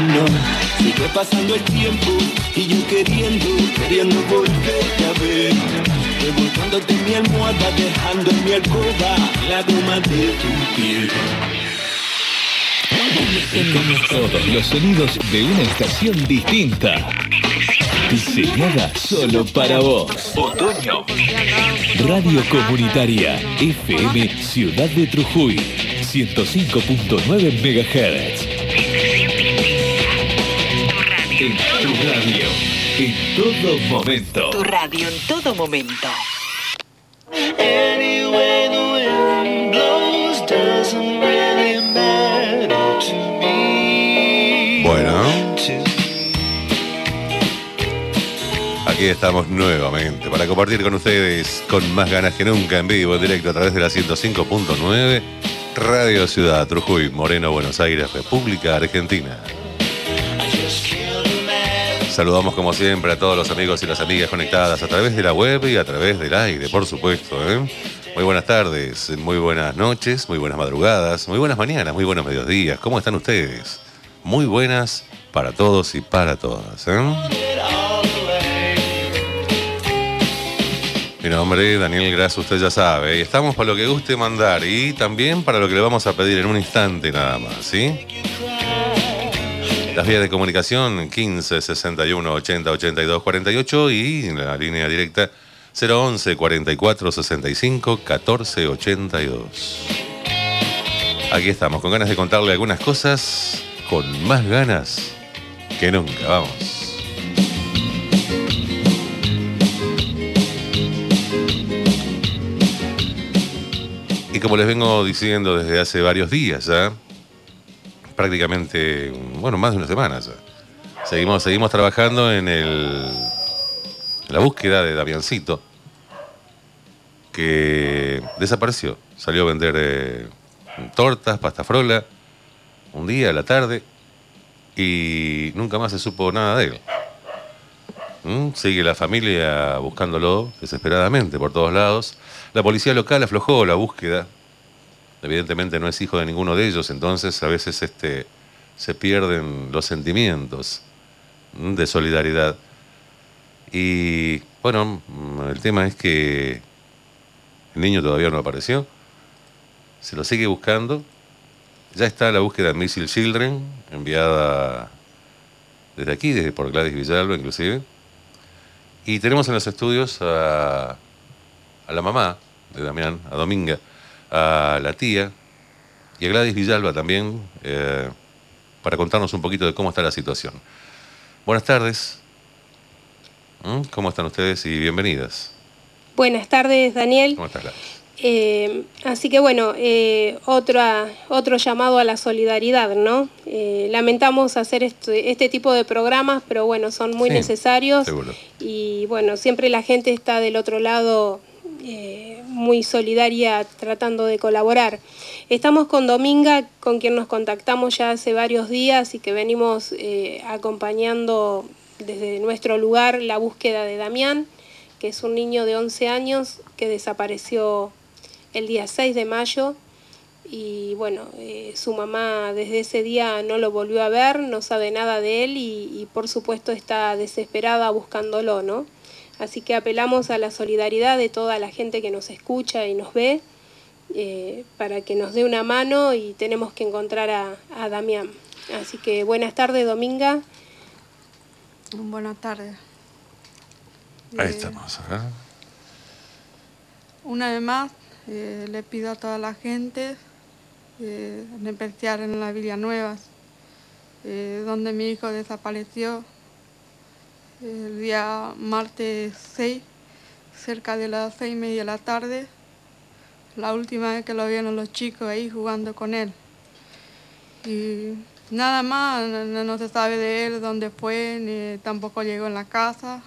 No, sigue pasando el tiempo y yo queriendo volverte a ver. Revolcándote en mi almohada, dejando en mi alcoba la goma de tu piel. Todos los sonidos de una estación distinta. Diseñada solo para vos. Otoño. Radio Comunitaria FM Ciudad de Trujuy. 105.9 MHz. En tu radio. En todo momento. Tu radio en todo momento. Anyway, the wind blows doesn't really matter to me. Bueno, aquí estamos nuevamente para compartir con ustedes con más ganas que nunca en vivo, en directo a través de la 105.9 Radio Ciudad Trujuy, Moreno, Buenos Aires, República Argentina. Saludamos como siempre a todos los amigos y las amigas conectadas a través de la web y a través del aire, por supuesto. Muy buenas tardes, muy buenas noches, muy buenas madrugadas, muy buenas mañanas, muy buenos mediodías. ¿Cómo están ustedes? Muy buenas para todos y para todas. Mi nombre es Daniel Gras, usted ya sabe. Y estamos para lo que guste mandar y también para lo que le vamos a pedir en un instante nada más, ¿sí? Las vías de comunicación 15 61 80 82 48 y la línea directa 011 44 65 14 82. Aquí estamos, con ganas de contarle algunas cosas, con más ganas que nunca. Vamos. Y como les vengo diciendo desde hace varios días ya, prácticamente, bueno, más de una semana ya. Seguimos trabajando en la búsqueda de Damiancito, que desapareció. Salió a vender tortas, pasta frola, un día a la tarde, y nunca más se supo nada de él. Sigue la familia buscándolo desesperadamente por todos lados. La policía local aflojó la búsqueda. Evidentemente no es hijo de ninguno de ellos, entonces a veces se pierden los sentimientos de solidaridad. Y bueno, el tema es que el niño todavía no apareció, se lo sigue buscando. Ya está la búsqueda de Missing Children, enviada desde aquí, por Gladys Villalba inclusive. Y tenemos en los estudios a la mamá de Damián, a Dominga, a la tía y a Gladys Villalba también, para contarnos un poquito de cómo está la situación. Buenas tardes. ¿Cómo están ustedes? Y bienvenidas. Buenas tardes, Daniel. ¿Cómo estás, Gladys? Así que bueno, otro llamado a la solidaridad, ¿no? Lamentamos hacer este tipo de programas, pero bueno, son muy necesarios. Seguro. Y bueno, siempre la gente está del otro lado, muy solidaria, tratando de colaborar. Estamos con Dominga, con quien nos contactamos ya hace varios días y que venimos acompañando desde nuestro lugar la búsqueda de Damián, que es un niño de 11 años que desapareció el día 6 de mayo. Y bueno, su mamá desde ese día no lo volvió a ver, no sabe nada de él y por supuesto está desesperada buscándolo, ¿no? Así que apelamos a la solidaridad de toda la gente que nos escucha y nos ve, para que nos dé una mano, y tenemos que encontrar a Damián. Así que buenas tardes, Dominga. Buenas tardes. Ahí estamos. Una vez más, le pido a toda la gente, en especial en la Villanueva, donde mi hijo desapareció el día martes 6, cerca de las 6:30 de la tarde. La última vez que lo vieron los chicos ahí jugando con él. Y nada más, no se sabe de él, dónde fue, ni tampoco llegó en la casa.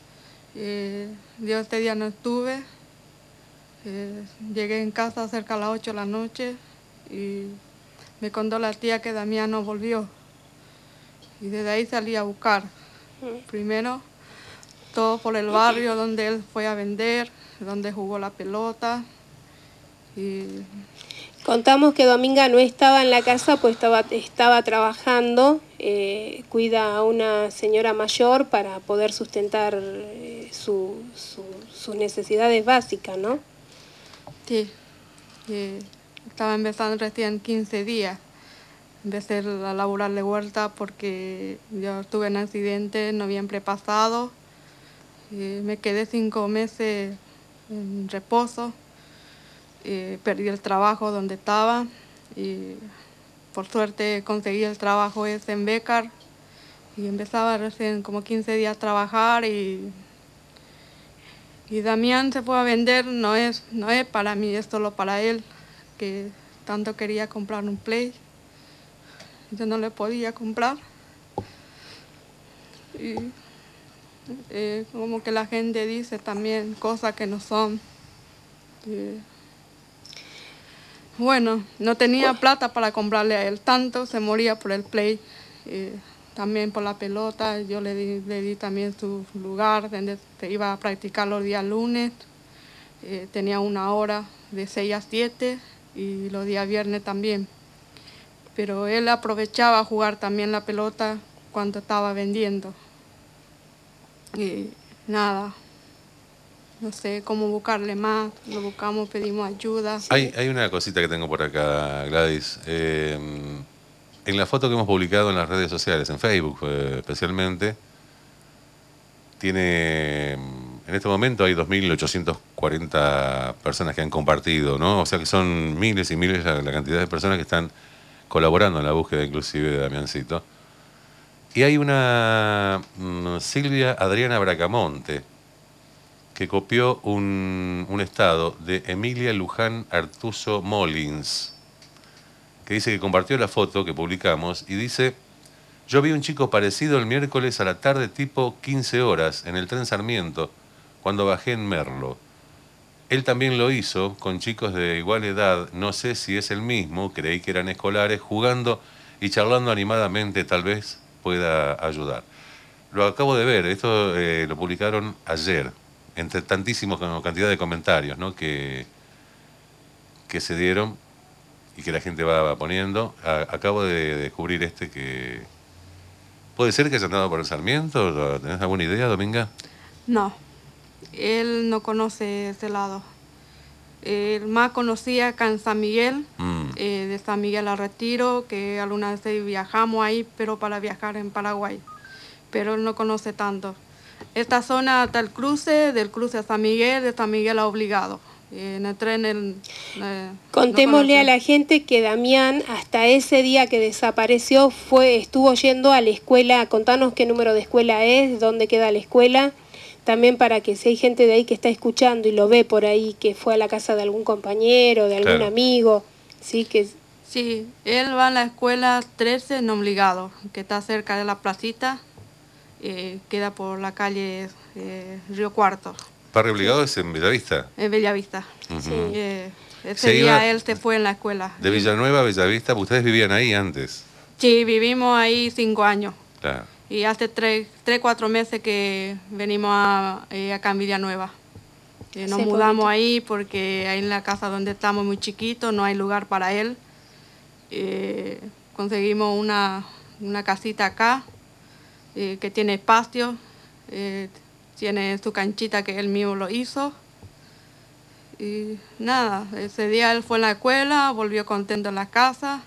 Yo este día no estuve. Llegué en casa cerca a las 8 de la noche y me contó la tía que Damián no volvió. Y desde ahí salí a buscar. Primero, todo por el barrio donde él fue a vender, donde jugó la pelota. Y Contamos que Dominga no estaba en la casa, pues estaba trabajando cuida a una señora mayor para poder sustentar sus necesidades básicas, ¿no? Sí, estaba empezando recién 15 días. Empecé a laburar de vuelta porque yo tuve un accidente en noviembre pasado. Me quedé 5 meses en reposo. Perdí el trabajo donde estaba y por suerte conseguí el trabajo ese en Becar y empezaba recién como 15 días a trabajar y Damián se fue a vender, no es para mí, es solo para él, que tanto quería comprar un Play. Yo no le podía comprar. Y como que la gente dice también cosas que no son. Bueno, no tenía plata para comprarle a él tanto, se moría por el Play. También por la pelota, yo le di también su lugar donde se iba a practicar los días lunes. Tenía 1 hora de 6 a 7 y los días viernes también. Pero él aprovechaba a jugar también la pelota cuando estaba vendiendo. Y nada, no sé cómo buscarle más, lo buscamos, pedimos ayuda. Hay una cosita que tengo por acá, Gladys. En la foto que hemos publicado en las redes sociales, en Facebook especialmente, tiene, en este momento hay 2.840 personas que han compartido, ¿no? O sea que son miles y miles la cantidad de personas que están colaborando en la búsqueda inclusive de Damiancito. Y hay una Silvia Adriana Bracamonte que copió un estado de Emilia Luján Artuso Molins, que dice que compartió la foto que publicamos y dice: yo vi un chico parecido el miércoles a la tarde tipo 15 horas en el tren Sarmiento cuando bajé en Merlo. Él también lo hizo con chicos de igual edad, no sé si es el mismo, creí que eran escolares, jugando y charlando animadamente, tal vez pueda ayudar. Lo acabo de ver, esto lo publicaron ayer, entre tantísimos cantidad de comentarios, ¿no? que se dieron y que la gente va poniendo. Acabo de descubrir que... ¿Puede ser que haya andado por el Sarmiento? ¿Tenés alguna idea, Dominga? No, él no conoce ese lado. Él más conocía acá en San Miguel, de San Miguel a Retiro, que algunas veces viajamos ahí, pero para viajar en Paraguay. Pero él no conoce tanto. Esta zona hasta el cruce, del cruce a San Miguel, de San Miguel a Obligado. En el tren... Contémosle no a la gente que Damián, hasta ese día que desapareció, estuvo yendo a la escuela. Contanos qué número de escuela es, dónde queda la escuela. También para que si hay gente de ahí que está escuchando y lo ve por ahí, que fue a la casa de algún compañero, de algún amigo. ¿Sí? Sí, él va a la escuela 13 en Obligado, que está cerca de la placita. Queda por la calle Río Cuarto. ¿Barrio Obligado es en Bellavista? En Bellavista. Uh-huh. Ese día él se fue en la escuela. De Villanueva a Bellavista, ¿ustedes vivían ahí antes? Sí, vivimos ahí 5 años. Claro. Y hace 4 meses que venimos acá en Villanueva. Nos mudamos ahí porque ahí en la casa donde estamos muy chiquitos, no hay lugar para él. Conseguimos una casita acá que tiene espacio, tiene su canchita que él mismo lo hizo. Y nada, ese día él fue a la escuela, volvió contento en la casa.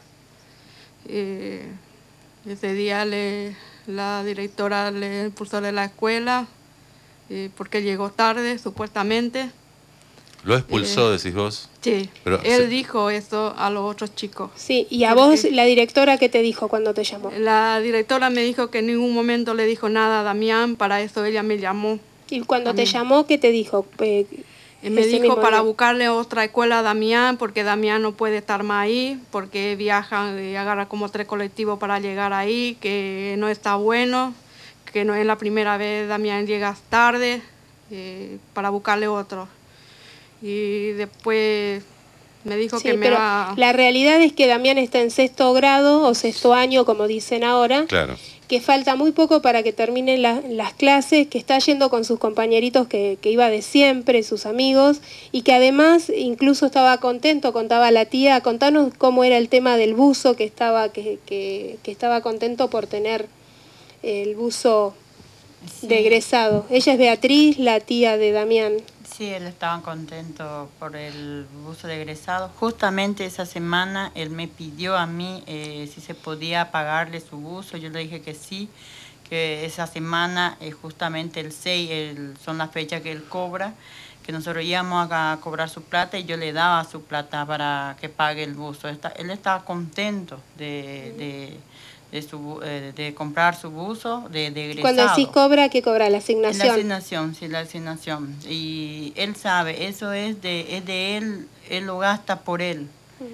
Ese día la directora le expulsó de la escuela porque llegó tarde, supuestamente. ¿Lo expulsó, decís vos? Sí, pero él dijo eso a los otros chicos. Sí, ¿y a vos la directora qué te dijo cuando te llamó? La directora me dijo que en ningún momento le dijo nada a Damián, para eso ella me llamó. ¿Y cuando te llamó, qué te dijo? Me dijo para buscarle otra escuela a Damián, porque Damián no puede estar más ahí, porque viaja y agarra como 3 colectivos para llegar ahí, que no está bueno, que no es la primera vez Damián llega tarde, para buscarle otro. Y después Me dijo Sí, que me pero va... la realidad es que Damián está en 6º grado o 6º año, como dicen ahora, Claro. que falta muy poco para que terminen las clases, que está yendo con sus compañeritos que iba de siempre, sus amigos, y que además incluso estaba contento, contaba la tía. Contanos cómo era el tema del buzo, que estaba contento por tener el buzo de egresado. Ella es Beatriz, la tía de Damián. Sí, él estaba contento por el buzo de egresado. Justamente esa semana él me pidió a mí si se podía pagarle su buzo. Yo le dije que sí, que esa semana, justamente el 6, son las fechas que él cobra, que nosotros íbamos a cobrar su plata y yo le daba su plata para que pague el buzo. Él estaba contento de comprar su buzo de egresado. Cuando decís cobra, ¿qué cobra? ¿La asignación? La asignación, sí, la asignación. Y él sabe, eso es de él lo gasta por él.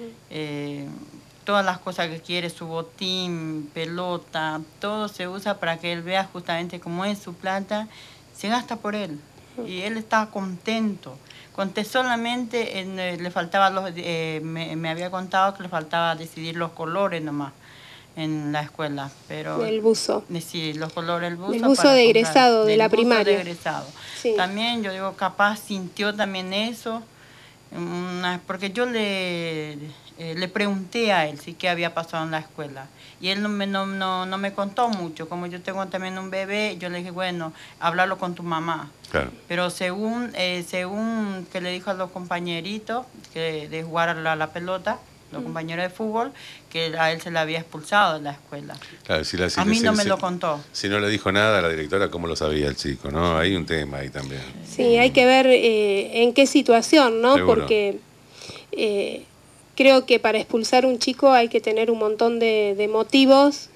Todas las cosas que quiere, su botín, pelota, todo se usa para que él vea justamente cómo es su plata, se gasta por él. Y él estaba contento. Conté solamente, le faltaba me había contado que le faltaba decidir los colores nomás en la escuela, pero el buzo. Sí, los colores del buzo. El buzo de egresado de la primaria. De egresado. Sí. También yo digo, capaz sintió también eso, porque yo le pregunté a él si qué había pasado en la escuela y él no me contó mucho. Como yo tengo también un bebé, yo le dije, bueno, háblalo con tu mamá. Claro. Pero según que le dijo a los compañeritos que de jugar a la pelota, los compañeros de fútbol, que a él se le había expulsado de la escuela. Claro, A mí no me lo contó. Si no le dijo nada a la directora, ¿cómo lo sabía el chico? ¿No? Hay un tema ahí también. Sí, hay que ver en qué situación, ¿no? Seguro. Porque creo que para expulsar un chico hay que tener un montón de motivos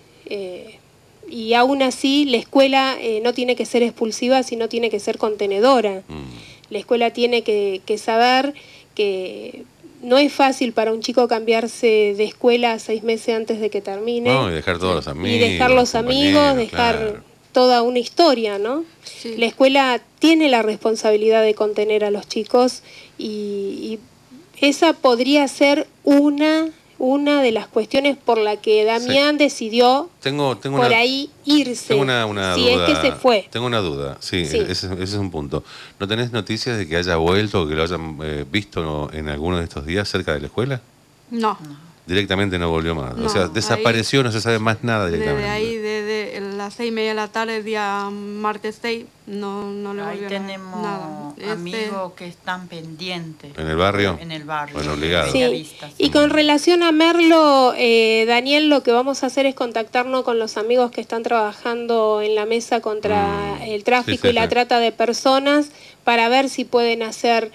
y aún así la escuela no tiene que ser expulsiva, sino tiene que ser contenedora. La escuela tiene que saber que no es fácil para un chico cambiarse de escuela 6 meses antes de que termine. No, y dejar todos los amigos. Y dejar los amigos, dejar toda una historia, ¿no? Sí. La escuela tiene la responsabilidad de contener a los chicos y esa podría ser una de las cuestiones por la que Damián decidió ahí irse. Tengo una si duda, es que se fue. Tengo una duda, sí. Ese es un punto. ¿No tenés noticias de que haya vuelto o que lo hayan visto en alguno de estos días cerca de la escuela? No. Directamente no volvió más. No, o sea, desapareció, ahí, no se sabe más nada directamente. Desde ahí, desde las 6:30 de la tarde, el día martes 6, no le volvió ahí tenemos nada. Amigos que están pendientes. ¿En el barrio? En el barrio. Bueno, obligado. Sí. Y con relación a Merlo, Daniel, lo que vamos a hacer es contactarnos con los amigos que están trabajando en la mesa contra el tráfico y la trata de personas para ver si pueden hacer...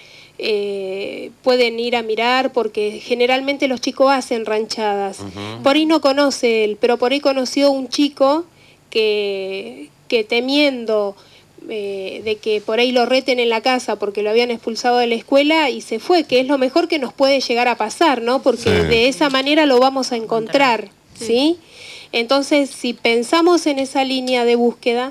pueden ir a mirar, porque generalmente los chicos hacen ranchadas. Por ahí no conoce él, pero por ahí conoció un chico que temiendo de que por ahí lo reten en la casa porque lo habían expulsado de la escuela y se fue, que es lo mejor que nos puede llegar a pasar, ¿no? Porque de esa manera lo vamos a encontrar, ¿sí? Entonces, si pensamos en esa línea de búsqueda,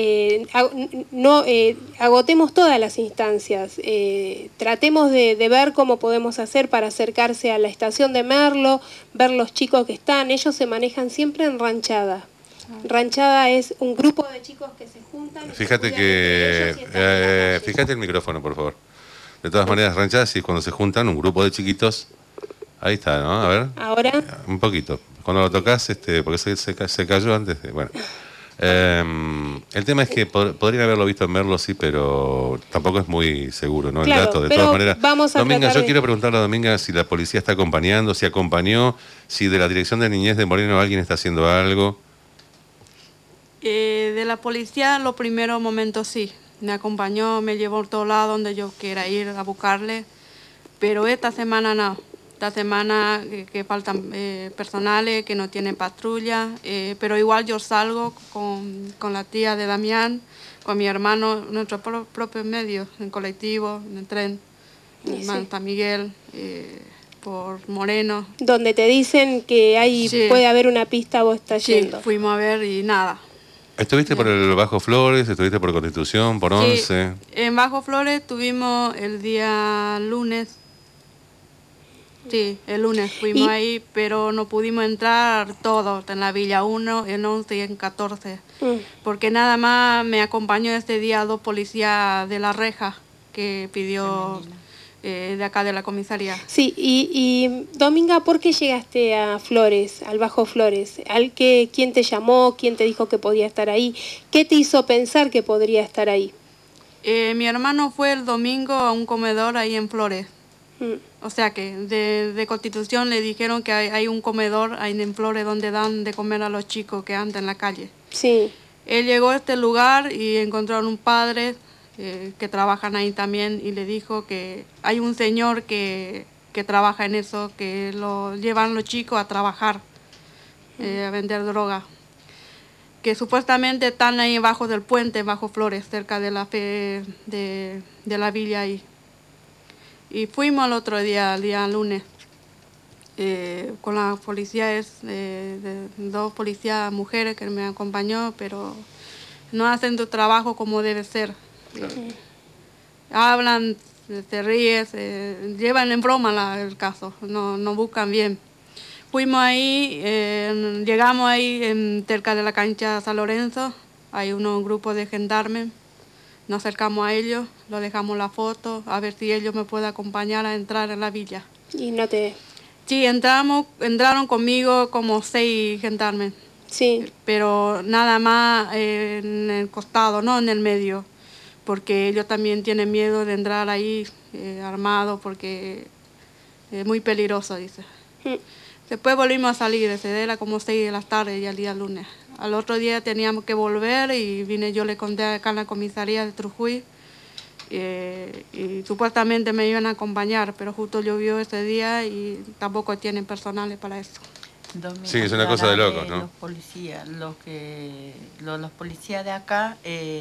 agotemos todas las instancias, tratemos de ver cómo podemos hacer para acercarse a la estación de Merlo, ver los chicos que están. Ellos se manejan siempre en ranchada. Ranchada es un grupo de chicos que se juntan. Fíjate fíjate el micrófono, por favor. De todas maneras, ranchada sí es cuando se juntan un grupo de chiquitos. Ahí está, ¿no? A ver. Ahora. Un poquito. Cuando lo tocas, porque se cayó antes. Bueno. El tema es que podrían haberlo visto en Merlo, sí, pero tampoco es muy seguro, ¿no? Claro, el dato. De todas maneras, Dominga, yo quiero preguntarle a Dominga si la policía está acompañando, si acompañó, si de la Dirección de Niñez de Moreno alguien está haciendo algo. De la policía, en los primeros momentos sí. Me acompañó, me llevó a todo lado donde yo quiera ir a buscarle, pero esta semana no. Esta semana que faltan personales, que no tienen patrulla, pero igual yo salgo con la tía de Damián, con mi hermano, nuestros propios medios, en colectivo, en el tren, en San Miguel, por Moreno. Donde te dicen que puede haber una pista, vos estás yendo. Sí, fuimos a ver y nada. ¿Estuviste por el Bajo Flores? ¿Estuviste por Constitución? ¿Por 11? En Bajo Flores estuvimos el día lunes. Sí, el lunes fuimos ahí, pero no pudimos entrar todos en la Villa 1, en 11 y en 14. Porque nada más me acompañó este día 2 policías de la reja que pidió de acá de la comisaría. Sí, y Dominga, ¿por qué llegaste a Flores, al Bajo Flores? ¿Quién te llamó? ¿Quién te dijo que podía estar ahí? ¿Qué te hizo pensar que podría estar ahí? Mi hermano fue el domingo a un comedor ahí en Flores. O sea que de Constitución le dijeron que hay un comedor ahí en Flores donde dan de comer a los chicos que andan en la calle. Sí. Él llegó a este lugar y encontraron un padre que trabajan ahí también y le dijo que hay un señor que trabaja en eso, que lo llevan los chicos a trabajar, a vender droga. Que supuestamente están ahí bajo del puente, bajo Flores, cerca de la de la villa ahí. Y fuimos el otro día, el día lunes, con las policías, 2 policías mujeres que me acompañó, pero no hacen su trabajo como debe ser. Hablan, se ríen, llevan en broma el caso, no buscan bien. Fuimos ahí, llegamos ahí cerca de la cancha San Lorenzo, hay un grupo de gendarmes. Nos acercamos a ellos, lo dejamos la foto, a ver si ellos me pueden acompañar a entrar en la villa. ¿Y no te...? Sí, entraron conmigo como 6 gendarmes. Sí. Pero nada más en el costado, no en el medio, porque ellos también tienen miedo de entrar ahí armados porque es muy peligroso, dice. Después volvimos a salir, era como 6 de la tarde y al día lunes. Al otro día teníamos que volver y yo le conté acá en la comisaría de Trujuy y supuestamente me iban a acompañar, pero justo llovió ese día y tampoco tienen personales para eso. Sí, es una cosa de locos, ¿no? Los policías, los policías de acá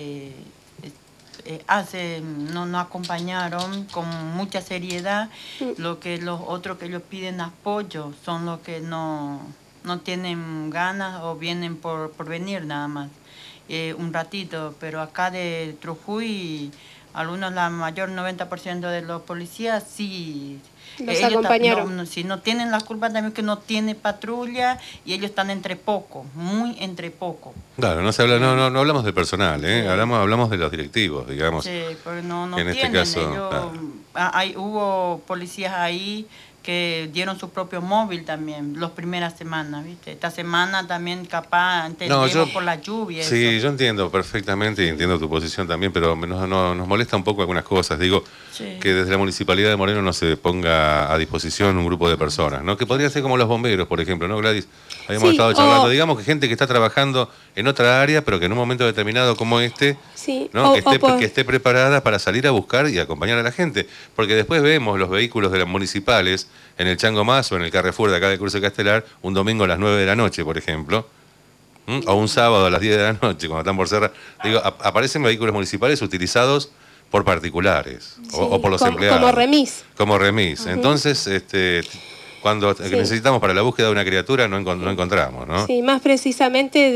no acompañaron con mucha seriedad. Lo que los otros que ellos piden apoyo son los que no tienen ganas o vienen por venir nada más, un ratito, pero acá de Trujuy, algunos, la mayor 90% de los policías sí. Los acompañaron. Si no tienen la culpa también que no tiene patrulla y ellos están entre poco, muy entre poco. Claro, no se habla, no hablamos del personal, Sí. hablamos de los directivos, digamos. Sí, pero no en tienen. este caso, Ellos, claro. Hubo policías ahí que dieron su propio móvil también, las primeras semanas, ¿viste? Esta semana también capaz entendemos por la lluvia. Sí, eso. yo entiendo perfectamente y entiendo tu posición también, pero nos molesta un poco algunas cosas. Digo, que desde la Municipalidad de Moreno no se ponga a disposición un grupo de personas, ¿no? Que podría ser como los bomberos, por ejemplo, ¿no, Gladys? Habíamos estado charlando, digamos que gente que está trabajando en otra área, pero que en un momento determinado como este, ¿no? Que esté preparada para salir a buscar y acompañar a la gente. Porque después vemos los vehículos de las municipales en el Chango Más o en el Carrefour de acá de Cruce Castelar, un domingo a las 9 de la noche, por ejemplo, o un sábado a las 10 de la noche, cuando están por cerrar. Digo, aparecen vehículos municipales utilizados por particulares o por los empleados. Como remis. Como remis. Entonces, cuando necesitamos para la búsqueda de una criatura no encontramos, ¿no? Sí, más precisamente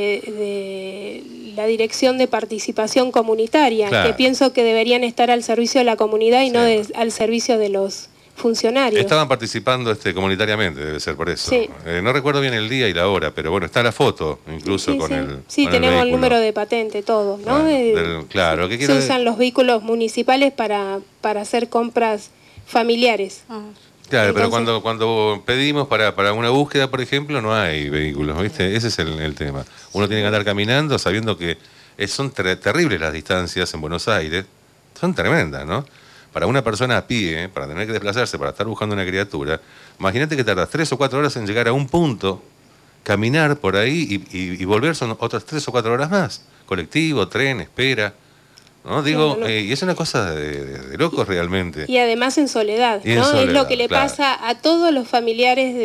de la Dirección de Participación Comunitaria, Claro. que pienso que deberían estar al servicio de la comunidad y no al servicio de los funcionarios. Estaban participando comunitariamente, debe ser por eso. Sí. No recuerdo bien el día y la hora, pero bueno, está la foto incluso con el Sí, con tenemos el vehículo. número de patente, todo, ¿no? Claro, ¿qué Se quiero usan los vehículos municipales para hacer compras familiares. Claro, pero Entonces, cuando pedimos para una búsqueda, por ejemplo, no hay vehículos, ¿viste? Ese es el tema. Uno tiene que andar caminando sabiendo que son terribles las distancias en Buenos Aires, son tremendas, ¿no? Para una persona a pie, para tener que desplazarse, para estar buscando una criatura, imagínate que tardas 3 o 4 horas en llegar a un punto, caminar por ahí y volver son otras 3 o 4 horas más. Colectivo, tren, espera, ¿no? Digo, y es una cosa de locos realmente. y además en soledad, Y en ¿no? soledad, Es lo que le claro. pasa a todos los familiares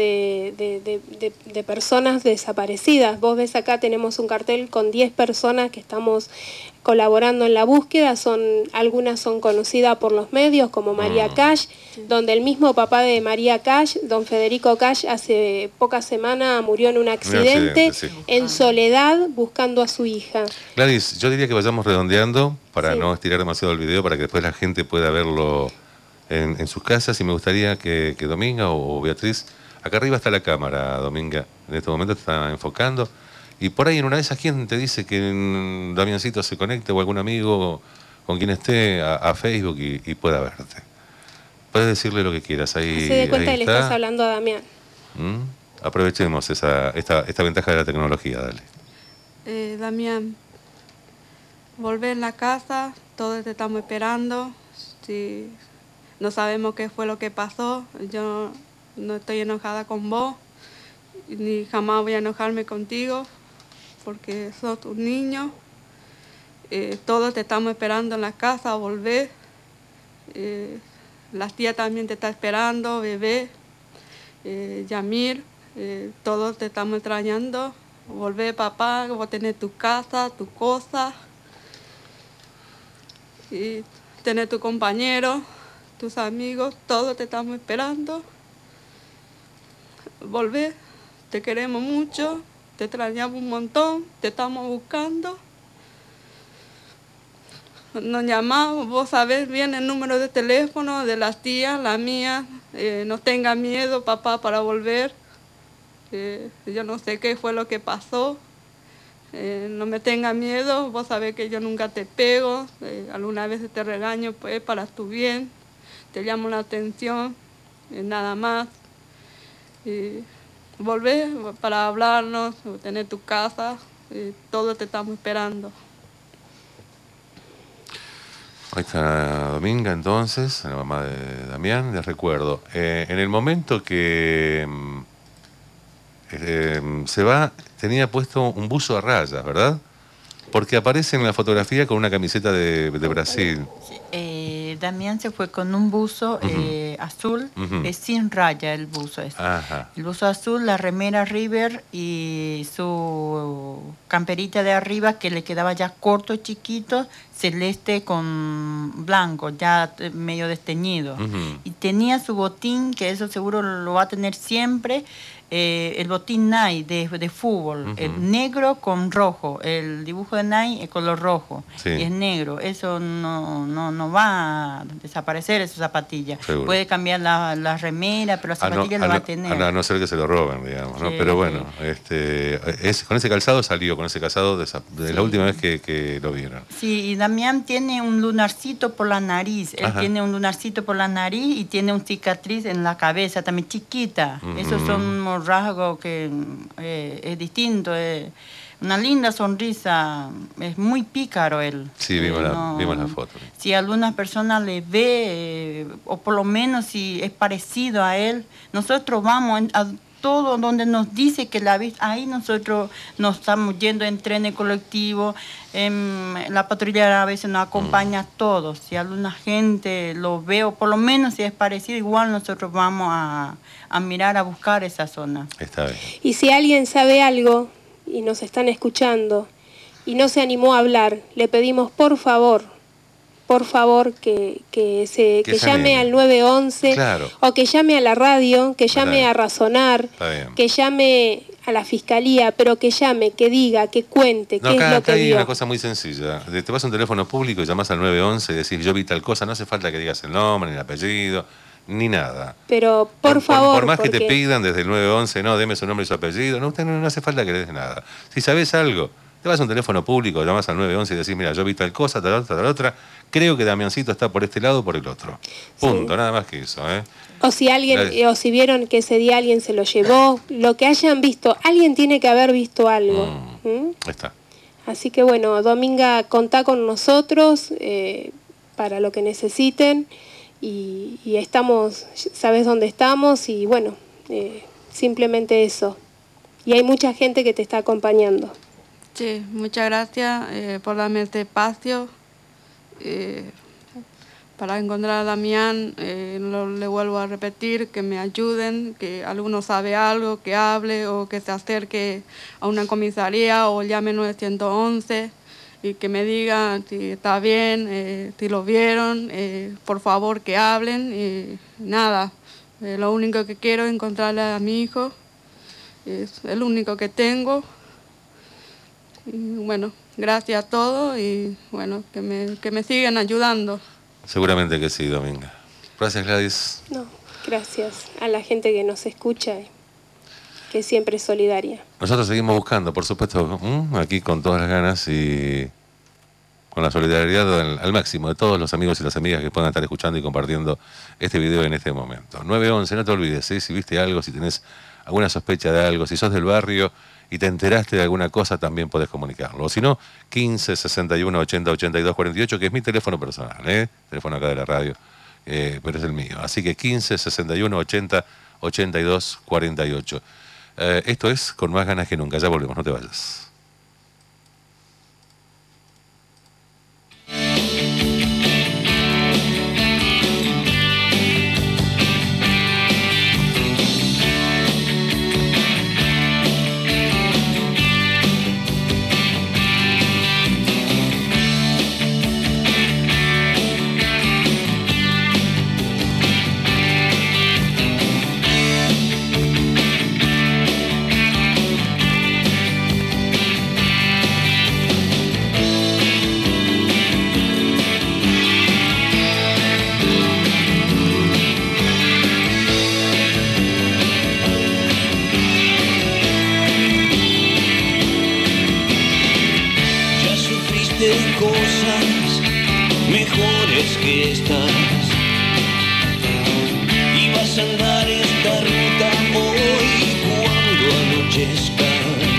de personas desaparecidas. Vos ves acá, tenemos un cartel con 10 personas que estamos colaborando en la búsqueda. Algunas son conocidas por los medios como María Cash, donde el mismo papá de María Cash, don Federico Cash, hace pocas semanas murió en un accidente, en soledad, buscando a su hija. Gladys, yo diría que vayamos redondeando para no estirar demasiado el video, para que después la gente pueda verlo en sus casas y me gustaría que Dominga o Beatriz, acá arriba está la cámara, Dominga, en este momento te está enfocando, y por ahí en una de esas, ¿quién te dice que Damiancito se conecte o algún amigo con quien esté a Facebook y pueda verte? Puedes decirle lo que quieras, ahí, Se dé cuenta ahí que le está. estás hablando a Damián. Aprovechemos esta ventaja de la tecnología, dale. Damián, volvé en la casa, todos te estamos esperando. Si no sabemos qué fue lo que pasó, yo no estoy enojada con vos, ni jamás voy a enojarme contigo, porque sos un niño. Todos te estamos esperando en la casa, volver. La tía también te está esperando, bebé, Yamir, todos te estamos extrañando. Volver, papá, vos tenés tu casa, tu cosa, y tener tu compañero, tus amigos, todos te estamos esperando. Volver, te queremos mucho, te extrañamos un montón, te estamos buscando. Nos llamamos, vos sabés bien el número de teléfono de las tías, la mía. No tenga miedo, papá, para volver. Yo no sé qué fue lo que pasó. No me tenga miedo, vos sabés que yo nunca te pego. Algunas veces te regaño pues para tu bien. Te llamo la atención, nada más. Volver para hablarnos, tener tu casa, todos te estamos esperando. Ahí está Dominga entonces, la mamá de Damián, les recuerdo. En el momento que se va, tenía puesto un buzo a rayas, ¿verdad? Porque aparece en la fotografía con una camiseta de Brasil. Damián se fue con un buzo azul, sin raya el buzo. Ajá. El buzo azul, la remera River y su camperita de arriba que le quedaba ya corto, chiquito, celeste con blanco, ya medio desteñido. Y tenía su botín, que eso seguro lo va a tener siempre, el botín Nike de fútbol, el negro con rojo, el dibujo de Nike es color rojo, sí. Y es negro, eso no va a desaparecer, esa zapatilla. Seguro. Puede cambiar la remera, pero la zapatilla lo va a tener. A no ser que se lo roben, digamos, ¿no? Sí. Pero bueno, con ese calzado salió, con ese calzado de la última vez que lo vieron. Sí, y Damián tiene un lunarcito por la nariz, él tiene un lunarcito por la nariz y tiene una cicatriz en la cabeza, también chiquita. Esos son unos rasgos que es distinto, una linda sonrisa, es muy pícaro él. Sí, vimos la foto. Si alguna persona le ve, o por lo menos si es parecido a él, nosotros vamos a todo donde nos dice que la vez, ahí nosotros nos estamos yendo en trenes colectivos, la patrulla a veces nos acompaña a todos. Si alguna gente lo ve, o por lo menos si es parecido, igual nosotros vamos a mirar, a buscar esa zona. Está bien. Y si alguien sabe algo y nos están escuchando y no se animó a hablar, le pedimos por favor que llame al 911, claro. O que llame a la radio, que llame a Razonar, que llame a la fiscalía, pero que llame, que diga, que cuente qué es lo que hay vio. una cosa muy sencilla. Te vas a un teléfono público y llamas al 911 y decís yo vi tal cosa, no hace falta que digas el nombre, ni el apellido, ni nada. Pero por favor, por más que te pidan desde el 911, no, deme su nombre y su apellido, usted no hace falta que le des nada. Si sabés algo, te vas a un teléfono público, llamas al 911 y decís, mira, yo vi tal cosa, tal otra, creo que Damiancito está por este lado o por el otro. Punto, nada más que eso, ¿eh? O si o si vieron que ese día alguien se lo llevó, lo que hayan visto, alguien tiene que haber visto algo. Está. Así que bueno, Dominga, contá con nosotros para lo que necesiten y estamos, sabes dónde estamos y bueno, simplemente eso. Y hay mucha gente que te está acompañando. Sí, muchas gracias por darme este espacio. Para encontrar a Damián, le vuelvo a repetir, que me ayuden, que alguno sabe algo, que hable o que se acerque a una comisaría o llame 911 y que me diga si está bien, si lo vieron, por favor que hablen. Y nada, lo único que quiero es encontrarle a mi hijo, es el único que tengo. Y bueno, gracias a todos y bueno, que me sigan ayudando. Seguramente que sí, Dominga. Gracias, Gladys. No, gracias a la gente que nos escucha, que siempre es solidaria. Nosotros seguimos buscando, por supuesto, aquí con todas las ganas y con la solidaridad al máximo de todos los amigos y las amigas que puedan estar escuchando y compartiendo este video en este momento. 911, no te olvides, si viste algo, si tenés alguna sospecha de algo, si sos del barrio y te enteraste de alguna cosa, también podés comunicarlo. O si no, 15 61 80 82 48, que es mi teléfono personal, teléfono acá de la radio, pero es el mío. Así que 15 61 80 82 48. Esto es Con Más Ganas que Nunca. Ya volvemos, no te vayas. Cosas mejores que estas y vas a andar esta ruta hoy cuando anochezca.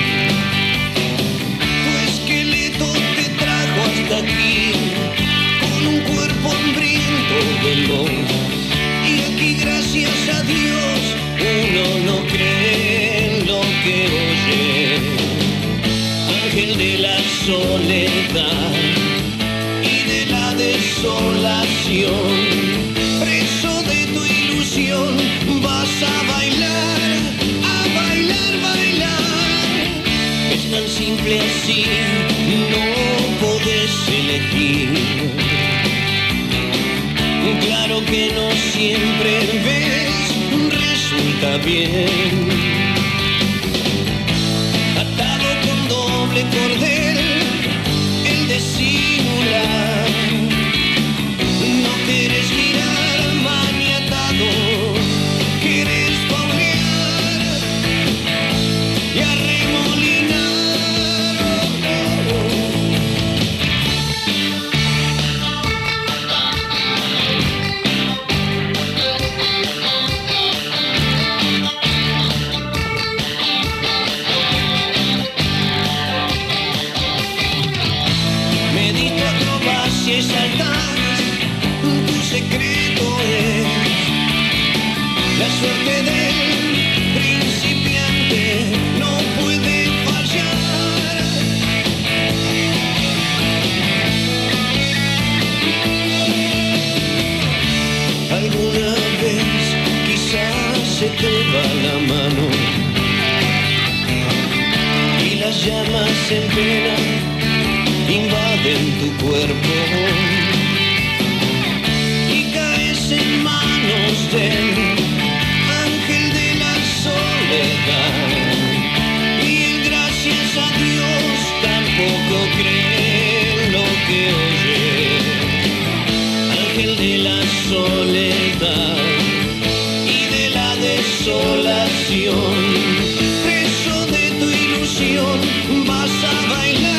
Tu esqueleto te trajo hasta aquí con un cuerpo hambriento de dolor, y aquí gracias a Dios uno no cree en lo que oye. Ángel de la soledad y de la desolación, preso de tu ilusión, vas a bailar, bailar. Es tan simple así, no podés elegir. Claro que no siempre ves, resulta bien. Cordel, el disimular, no quieres girar maniatado, quieres paulear y arremolinar. Si saltas, tu secreto es la suerte del principiante, no puede fallar. Alguna vez quizás se te va la mano y las llamas en pena invaden tu cuerpo y caes en manos del ángel de la soledad, y él gracias a Dios tampoco cree lo que oye. Ángel de la soledad y de la desolación, preso de tu ilusión, vas a bailar.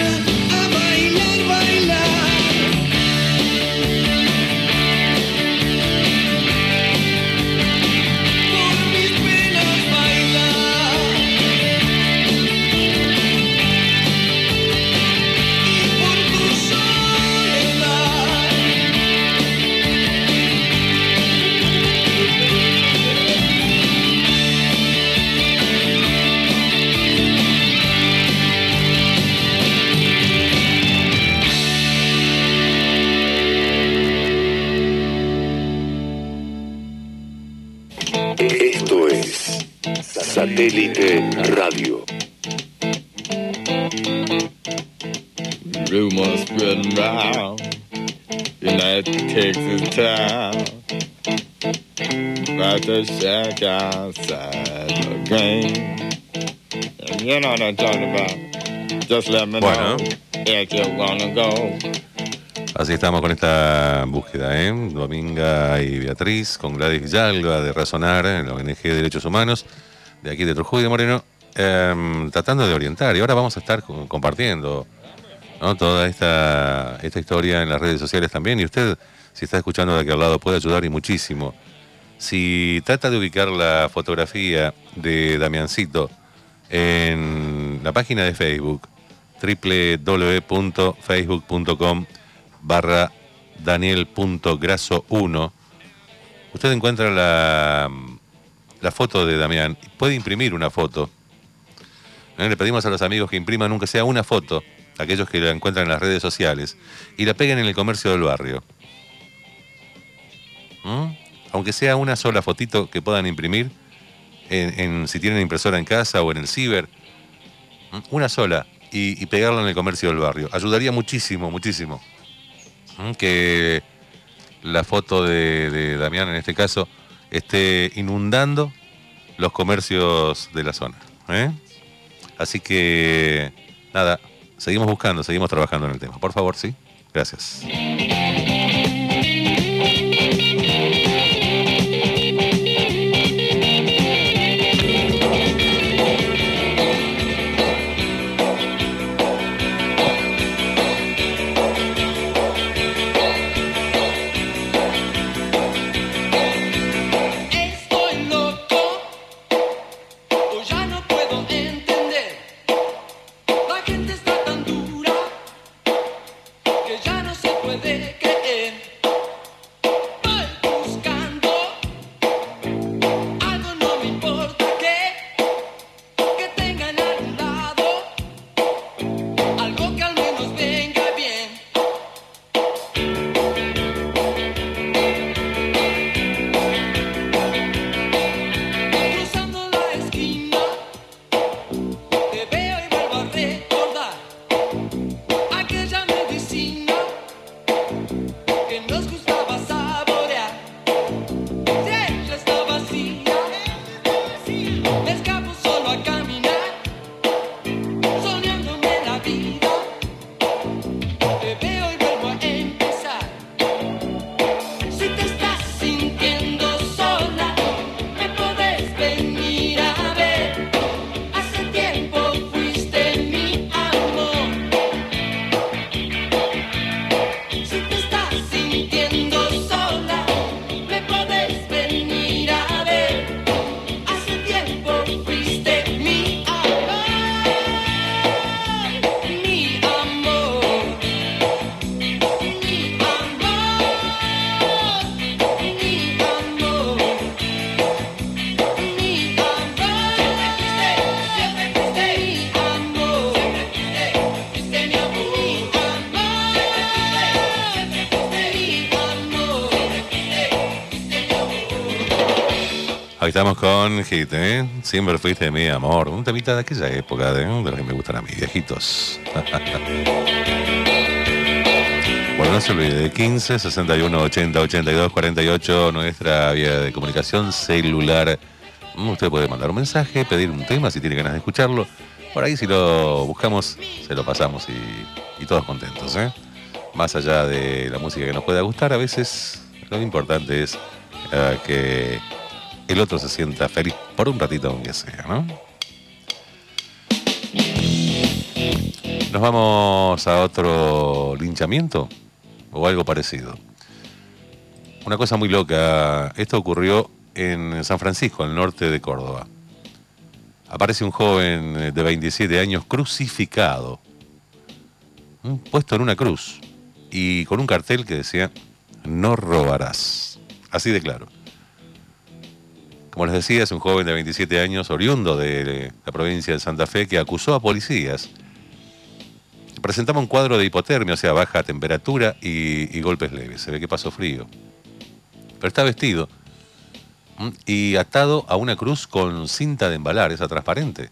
Satélite Radio. Rumors spreading round United Texas town about the shack outside the game. And you know what I'm talking about. Just let me know if you wanna go. Así estamos con esta búsqueda, ¿eh? Dominga y Beatriz, con Gladys Villalba de Razonar, en la ONG de Derechos Humanos, de aquí de Trujillo de Moreno, tratando de orientar. Y ahora vamos a estar compartiendo, ¿no?, toda esta historia en las redes sociales también. Y usted, si está escuchando de aquel lado, puede ayudar y muchísimo. Si trata de ubicar la fotografía de Damiancito en la página de Facebook, www.facebook.com/Daniel.Grasso1, usted encuentra la foto de Damián. Puede imprimir una foto. Le pedimos a los amigos que impriman, aunque sea una foto, aquellos que la encuentran en las redes sociales, y la peguen en el comercio del barrio. Aunque sea una sola fotito que puedan imprimir, si tienen impresora en casa o en el ciber, una sola, y pegarla en el comercio del barrio. Ayudaría muchísimo, muchísimo, que la foto de Damián, en este caso, esté inundando los comercios de la zona, ¿eh? Así que, nada, seguimos buscando, seguimos trabajando en el tema. Por favor, ¿sí? Gracias. Ahí estamos con Hit, ¿eh? Siempre fuiste mi amor. Un temita de aquella época, de los que me gustan a mí, viejitos. Bueno, no se olvide, 15 61 80 82 48, nuestra vía de comunicación celular. Usted puede mandar un mensaje, pedir un tema si tiene ganas de escucharlo. Por ahí, si lo buscamos, se lo pasamos y todos contentos, ¿eh? Más allá de la música que nos pueda gustar, a veces lo importante es que el otro se sienta feliz por un ratito, aunque sea, ¿no? Nos vamos a otro linchamiento o algo parecido. Una cosa muy loca. Esto ocurrió en San Francisco, al norte de Córdoba. Aparece un joven de 27 años crucificado, puesto en una cruz y con un cartel que decía: no robarás. Así de claro. Como les decía, es un joven de 27 años, oriundo de la provincia de Santa Fe, que acusó a policías. Presentaba un cuadro de hipotermia, o sea, baja temperatura y golpes leves. Se ve que pasó frío. Pero está vestido y atado a una cruz con cinta de embalar, esa transparente.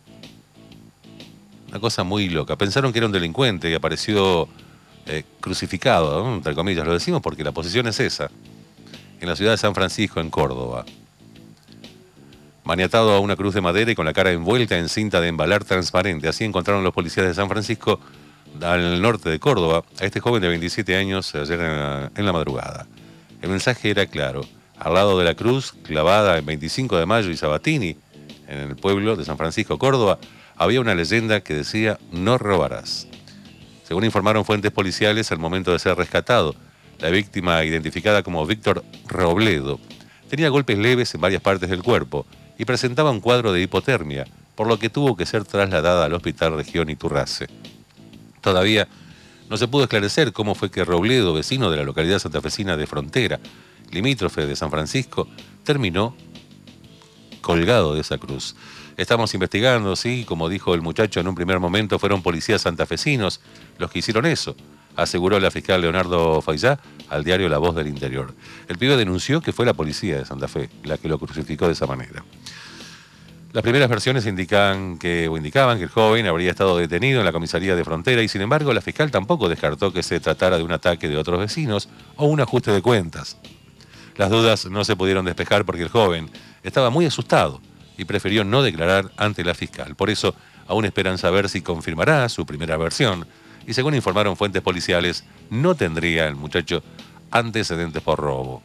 Una cosa muy loca. Pensaron que era un delincuente y apareció crucificado, ¿no?, entre comillas. Lo decimos porque la posición es esa, en la ciudad de San Francisco, en Córdoba. Maniatado a una cruz de madera y con la cara envuelta en cinta de embalar transparente. Así encontraron los policías de San Francisco al norte de Córdoba, a este joven de 27 años ayer en la madrugada. El mensaje era claro. Al lado de la cruz, clavada en 25 de mayo y Sabatini, en el pueblo de San Francisco, Córdoba, había una leyenda que decía: no robarás. Según informaron fuentes policiales, al momento de ser rescatado, la víctima, identificada como Víctor Robledo, tenía golpes leves en varias partes del cuerpo y presentaba un cuadro de hipotermia, por lo que tuvo que ser trasladada al Hospital Región Iturrasce. Todavía no se pudo esclarecer cómo fue que Robledo, vecino de la localidad santafesina de Frontera, limítrofe de San Francisco, terminó colgado de esa cruz. Estamos investigando, sí, como dijo el muchacho en un primer momento, fueron policías santafesinos los que hicieron eso, aseguró la fiscal Leonardo Faisá al diario La Voz del Interior. El pibe denunció que fue la policía de Santa Fe la que lo crucificó de esa manera. Las primeras versiones indicaban que el joven habría estado detenido en la comisaría de Frontera y, sin embargo, la fiscal tampoco descartó que se tratara de un ataque de otros vecinos o un ajuste de cuentas. Las dudas no se pudieron despejar porque el joven estaba muy asustado y prefirió no declarar ante la fiscal. Por eso, aún esperan saber si confirmará su primera versión y, según informaron fuentes policiales, no tendría el muchacho antecedentes por robo.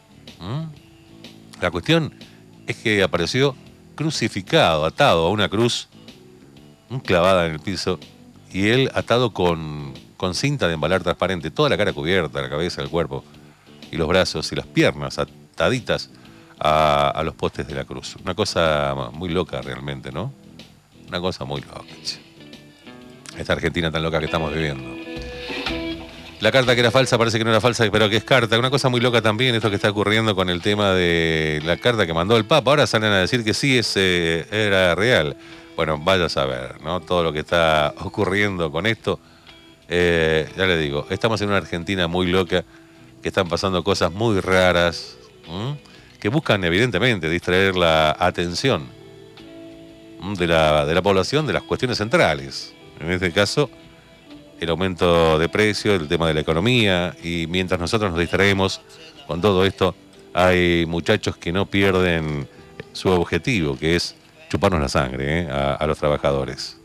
La cuestión es que apareció crucificado, atado a una cruz clavada en el piso y él atado con cinta de embalar transparente, toda la cara cubierta, la cabeza, el cuerpo y los brazos y las piernas ataditas a los postes de la cruz. Una cosa muy loca realmente, ¿no? Una cosa muy loca. Esta Argentina tan loca que estamos viviendo. La carta que era falsa parece que no era falsa, pero que es carta. Una cosa muy loca también, esto que está ocurriendo con el tema de la carta que mandó el Papa. Ahora salen a decir que sí era real. Bueno, vaya a saber, ¿no? Todo lo que está ocurriendo con esto. Ya le digo, estamos en una Argentina muy loca, que están pasando cosas muy raras, que buscan evidentemente distraer la atención de la población de las cuestiones centrales. En este caso, el aumento de precios, el tema de la economía, y mientras nosotros nos distraemos con todo esto, hay muchachos que no pierden su objetivo, que es chuparnos la sangre a los trabajadores.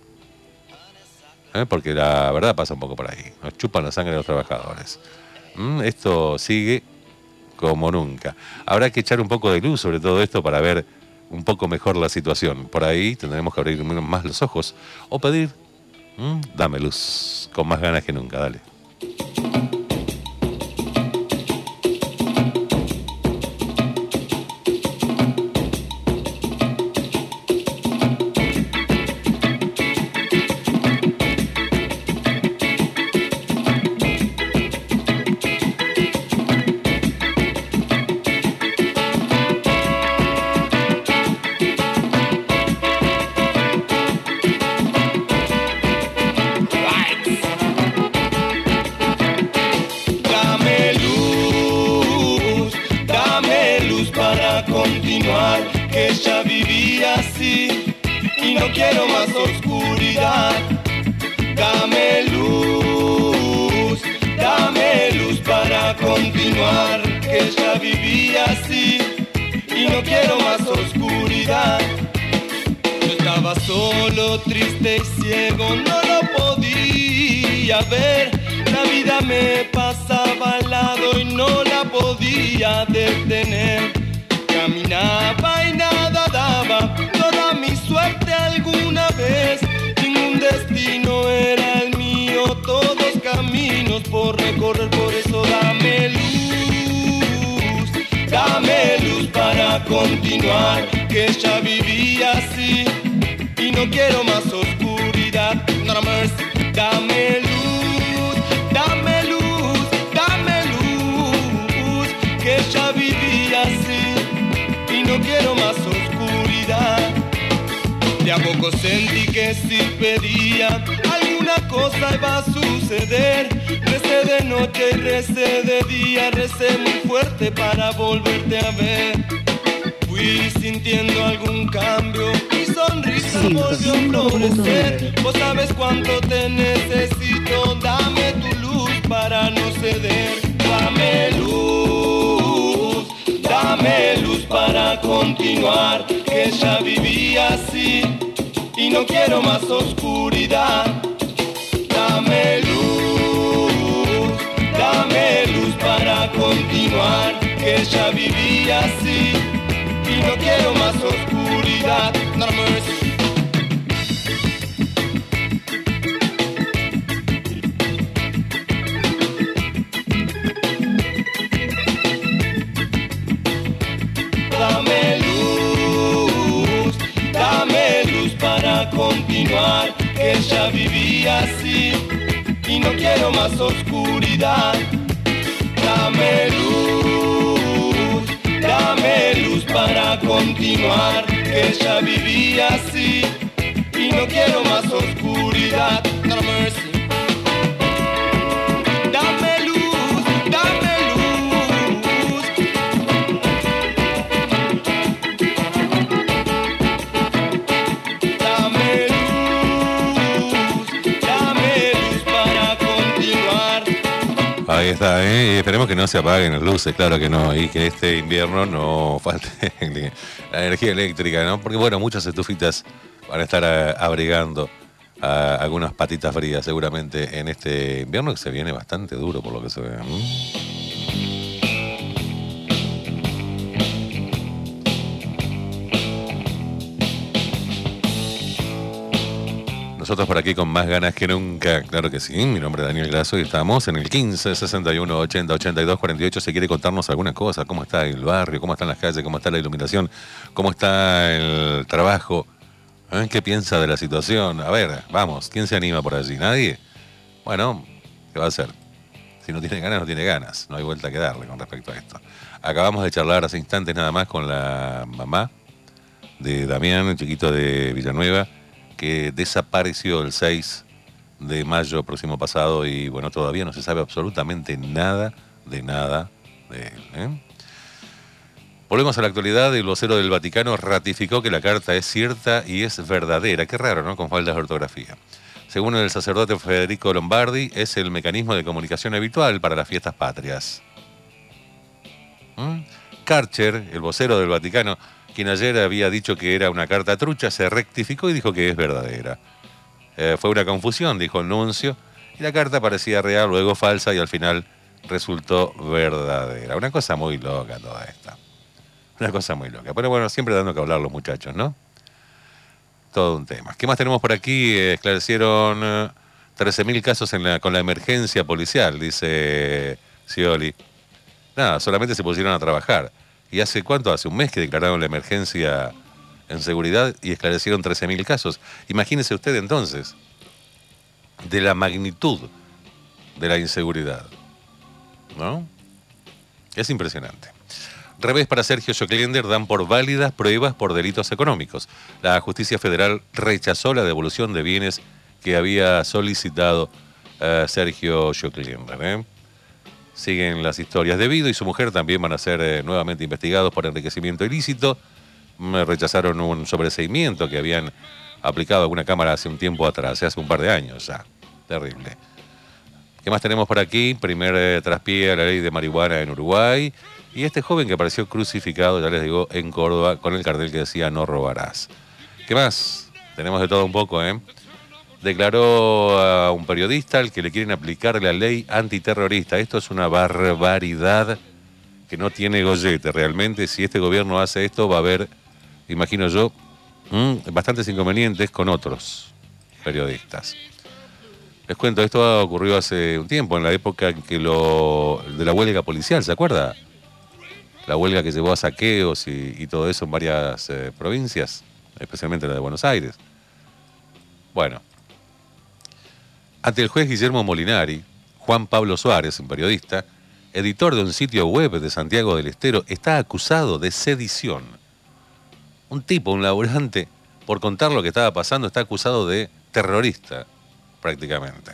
Porque la verdad pasa un poco por ahí, nos chupan la sangre a los trabajadores. Esto sigue como nunca. Habrá que echar un poco de luz sobre todo esto para ver un poco mejor la situación. Por ahí tendremos que abrir más los ojos o pedir, dame luz, con más ganas que nunca, dale. Que ya viví así y no quiero más oscuridad. Dame luz para continuar. Que ya viví así y no quiero más oscuridad. Yo estaba solo, triste y ciego, no lo podía ver. La vida me pasaba al lado y no la podía detener. Caminaba y nada daba, toda mi suerte alguna vez. Ningún destino era el mío, todos caminos por recorrer. Por eso dame luz para continuar. Que ya viví así y no quiero más oscuridad. Nada más, dame luz. Que ya viví así y no quiero más oscuridad. De a poco sentí que si pedía alguna cosa iba a suceder. Recé de noche y recé de día, recé muy fuerte para volverte a ver. Fui sintiendo algún cambio, mi sonrisa volvió a florecer. Vos sabes cuánto te necesito, dame tu luz para no ceder. Dame luz para continuar. Que ya viví así y no quiero más oscuridad. Dame luz ella vivía así y no quiero más oscuridad. No mercy. Dame luz para continuar, que ella vivía así y no quiero más oscuridad. Dame luz para continuar, que ella vivía así y no quiero más oscuridad. No mercy. Dame luz, dame luz. Dame luz para continuar. Ahí está, ¿eh? Y esperemos que no se apaguen las luces, claro que no, y que este invierno no falte la energía eléctrica, ¿no? Porque, bueno, muchas estufitas van a estar abrigando algunas patitas frías seguramente en este invierno que se viene bastante duro por lo que se ve. Nosotros por aquí con más ganas que nunca, claro que sí. Mi nombre es Daniel Grasso y estamos en el 15 61 80 82 48. Si quiere contarnos alguna cosa, cómo está el barrio, cómo están las calles, cómo está la iluminación, cómo está el trabajo, ¿qué piensa de la situación? A ver, vamos, ¿quién se anima por allí? ¿Nadie? Bueno, ¿qué va a hacer? Si no tiene ganas, no tiene ganas. No hay vuelta que darle con respecto a esto. Acabamos de charlar hace instantes nada más con la mamá de Damián, el chiquito de Villanueva, que desapareció el 6 de mayo próximo pasado y bueno, todavía no se sabe absolutamente nada de él. Volvemos a la actualidad. El vocero del Vaticano ratificó que la carta es cierta y es verdadera. Qué raro, ¿no? Con faltas de ortografía. Según el sacerdote Federico Lombardi, es el mecanismo de comunicación habitual para las fiestas patrias. Karcher, el vocero del Vaticano, quien ayer había dicho que era una carta trucha, se rectificó y dijo que es verdadera. Fue una confusión, dijo el nuncio, y la carta parecía real, luego falsa y al final resultó verdadera. Una cosa muy loca toda esta. Una cosa muy loca. Pero bueno, siempre dando que hablar los muchachos, ¿no? Todo un tema. ¿Qué más tenemos por aquí? Esclarecieron 13.000 casos con la emergencia policial, dice Scioli. Nada, solamente se pusieron a trabajar. ¿Y hace cuánto? Hace un mes que declararon la emergencia en seguridad y esclarecieron 13.000 casos. Imagínese usted entonces de la magnitud de la inseguridad, ¿no? Es impresionante. Revés para Sergio Joclender, dan por válidas pruebas por delitos económicos. La justicia federal rechazó la devolución de bienes que había solicitado Sergio Joclender, Siguen las historias de Vido y su mujer también van a ser nuevamente investigados por enriquecimiento ilícito. Rechazaron un sobreseimiento que habían aplicado a alguna cámara hace un tiempo atrás, hace un par de años ya. Terrible. ¿Qué más tenemos por aquí? Primer traspié a la ley de marihuana en Uruguay. Y este joven que apareció crucificado, ya les digo, en Córdoba, con el cartel que decía no robarás. ¿Qué más? Tenemos de todo un poco, Declaró a un periodista al que le quieren aplicar la ley antiterrorista. Esto es una barbaridad que no tiene gollete realmente. Si este gobierno hace esto, va a haber, imagino yo, bastantes inconvenientes con otros periodistas. Les cuento, esto ocurrió hace un tiempo, en la época en que de la huelga policial, ¿se acuerda? La huelga que llevó a saqueos y todo eso en varias provincias, especialmente la de Buenos Aires. Bueno, ante el juez Guillermo Molinari, Juan Pablo Suárez, un periodista, editor de un sitio web de Santiago del Estero, está acusado de sedición. Un tipo, un laburante, por contar lo que estaba pasando, está acusado de terrorista, prácticamente.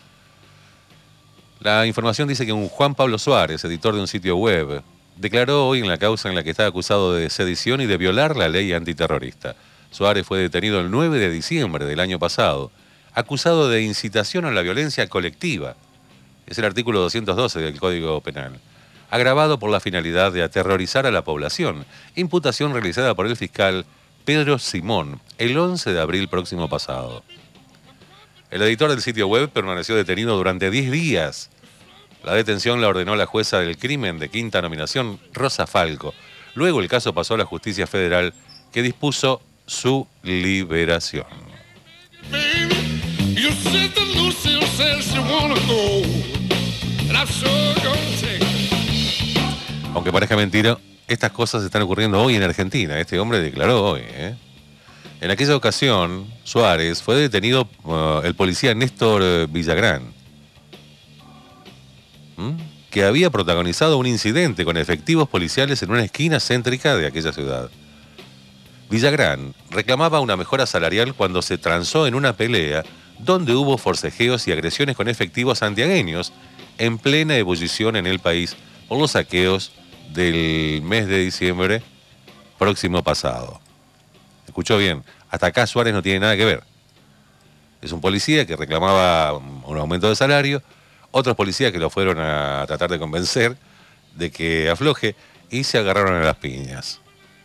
La información dice que un Juan Pablo Suárez, editor de un sitio web, declaró hoy en la causa en la que está acusado de sedición y de violar la ley antiterrorista. Suárez fue detenido el 9 de diciembre del año pasado, acusado de incitación a la violencia colectiva. Es el artículo 212 del Código Penal. Agravado por la finalidad de aterrorizar a la población. Imputación realizada por el fiscal Pedro Simón el 11 de abril próximo pasado. El editor del sitio web permaneció detenido durante 10 días La detención la ordenó la jueza del crimen de quinta nominación, Rosa Falco. Luego el caso pasó a la justicia federal, que dispuso su liberación. Aunque parezca mentira, estas cosas están ocurriendo hoy en Argentina. Este hombre declaró hoy. En aquella ocasión, Suárez fue detenido el policía Néstor Villagrán, que había protagonizado un incidente con efectivos policiales en una esquina céntrica de aquella ciudad. Villagrán reclamaba una mejora salarial cuando se transó en una pelea donde hubo forcejeos y agresiones con efectivos santiagueños en plena ebullición en el país por los saqueos del mes de diciembre próximo pasado. Escuchó bien, hasta acá Suárez no tiene nada que ver. Es un policía que reclamaba un aumento de salario, otros policías que lo fueron a tratar de convencer de que afloje y se agarraron a las piñas.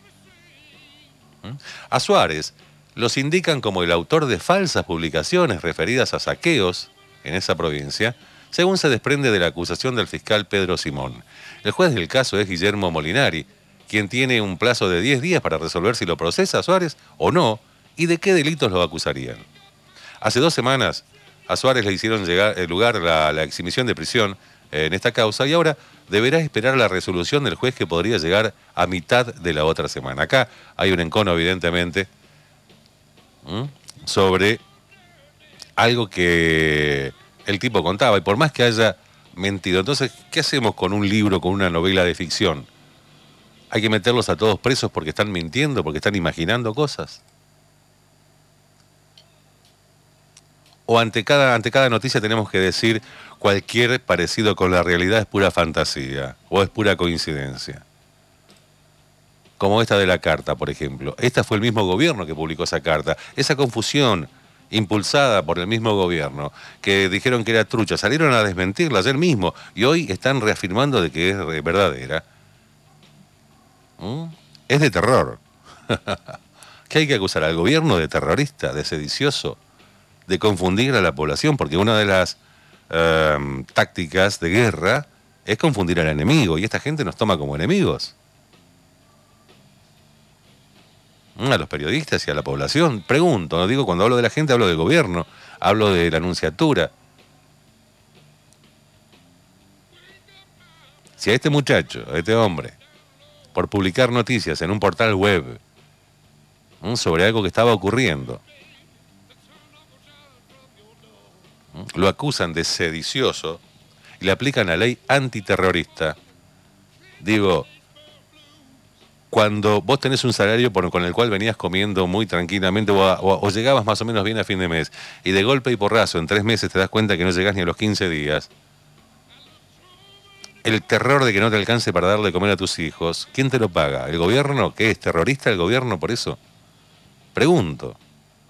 A Suárez los indican como el autor de falsas publicaciones referidas a saqueos en esa provincia, según se desprende de la acusación del fiscal Pedro Simón. El juez del caso es Guillermo Molinari, quien tiene un plazo de 10 días para resolver si lo procesa a Suárez o no y de qué delitos lo acusarían. Hace 2 semanas a Suárez le hicieron lugar la exhibición de prisión en esta causa y ahora deberá esperar la resolución del juez, que podría llegar a mitad de la otra semana. Acá hay un encono, evidentemente, sobre algo que el tipo contaba, y por más que haya mentido. Entonces, ¿qué hacemos con un libro, con una novela de ficción? ¿Hay que meterlos a todos presos porque están mintiendo, porque están imaginando cosas? ¿O ante cada noticia tenemos que decir cualquier parecido con la realidad es pura fantasía o es pura coincidencia? Como esta de la carta, por ejemplo. Esta fue el mismo gobierno que publicó esa carta. Esa confusión impulsada por el mismo gobierno, que dijeron que era trucha, salieron a desmentirla ayer mismo y hoy están reafirmando de que es verdadera. Es de terror. ¿Qué hay que acusar al gobierno de terrorista, de sedicioso, de confundir a la población? Porque una de las tácticas de guerra es confundir al enemigo, y esta gente nos toma como enemigos. A los periodistas y a la población. Pregunto, no digo, cuando hablo de la gente hablo del gobierno, hablo de la Nunciatura. Si a este muchacho, a este hombre, por publicar noticias en un portal web sobre algo que estaba ocurriendo, lo acusan de sedicioso y le aplican la ley antiterrorista, digo, cuando vos tenés un salario con el cual venías comiendo muy tranquilamente o llegabas más o menos bien a fin de mes, y de golpe y porrazo en 3 meses te das cuenta que no llegás ni a los 15 días, el terror de que no te alcance para darle de comer a tus hijos, ¿quién te lo paga? ¿El gobierno? ¿Qué es? ¿Terrorista el gobierno por eso? Pregunto.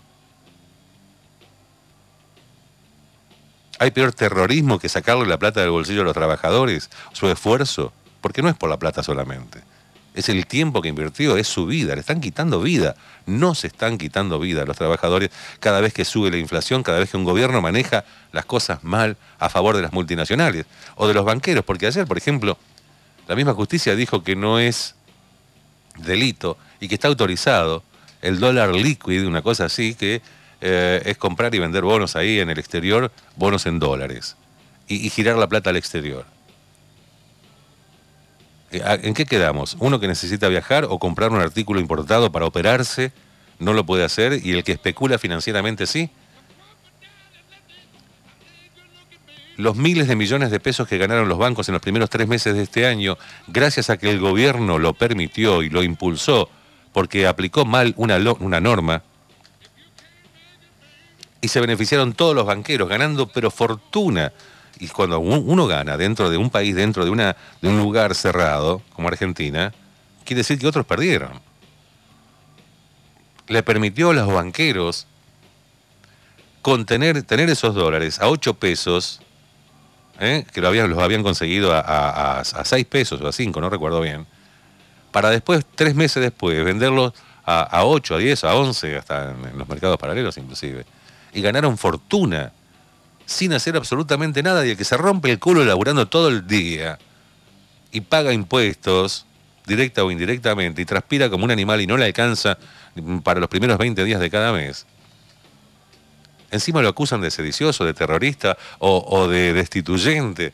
¿Hay peor terrorismo que sacarle la plata del bolsillo a los trabajadores, su esfuerzo? Porque no es por la plata solamente. Es el tiempo que invirtió, es su vida. Le están quitando vida. No se están quitando vida a los trabajadores cada vez que sube la inflación, cada vez que un gobierno maneja las cosas mal a favor de las multinacionales o de los banqueros. Porque ayer, por ejemplo, la misma justicia dijo que no es delito y que está autorizado el dólar líquido, una cosa así, que es comprar y vender bonos ahí en el exterior, bonos en dólares, y girar la plata al exterior. ¿En qué quedamos? ¿Uno que necesita viajar o comprar un artículo importado para operarse no lo puede hacer, y el que especula financieramente sí? Los miles de millones de pesos que ganaron los bancos en los primeros 3 meses de este año, gracias a que el gobierno lo permitió y lo impulsó porque aplicó mal una norma, y se beneficiaron todos los banqueros ganando pero fortuna. Y cuando uno gana dentro de un país, dentro de un lugar cerrado como Argentina, quiere decir que otros perdieron. Le permitió a los banqueros tener esos dólares a 8 pesos, que los habían conseguido a 6 pesos o a 5, no recuerdo bien, para después, 3 meses después, venderlos a 8, a 10, a 11, hasta en los mercados paralelos inclusive. Y ganaron fortuna. sin hacer absolutamente nada, y el que se rompe el culo laburando todo el día y paga impuestos, directa o indirectamente, y transpira como un animal y no le alcanza para los primeros 20 días de cada mes. Encima lo acusan de sedicioso, de terrorista o de destituyente.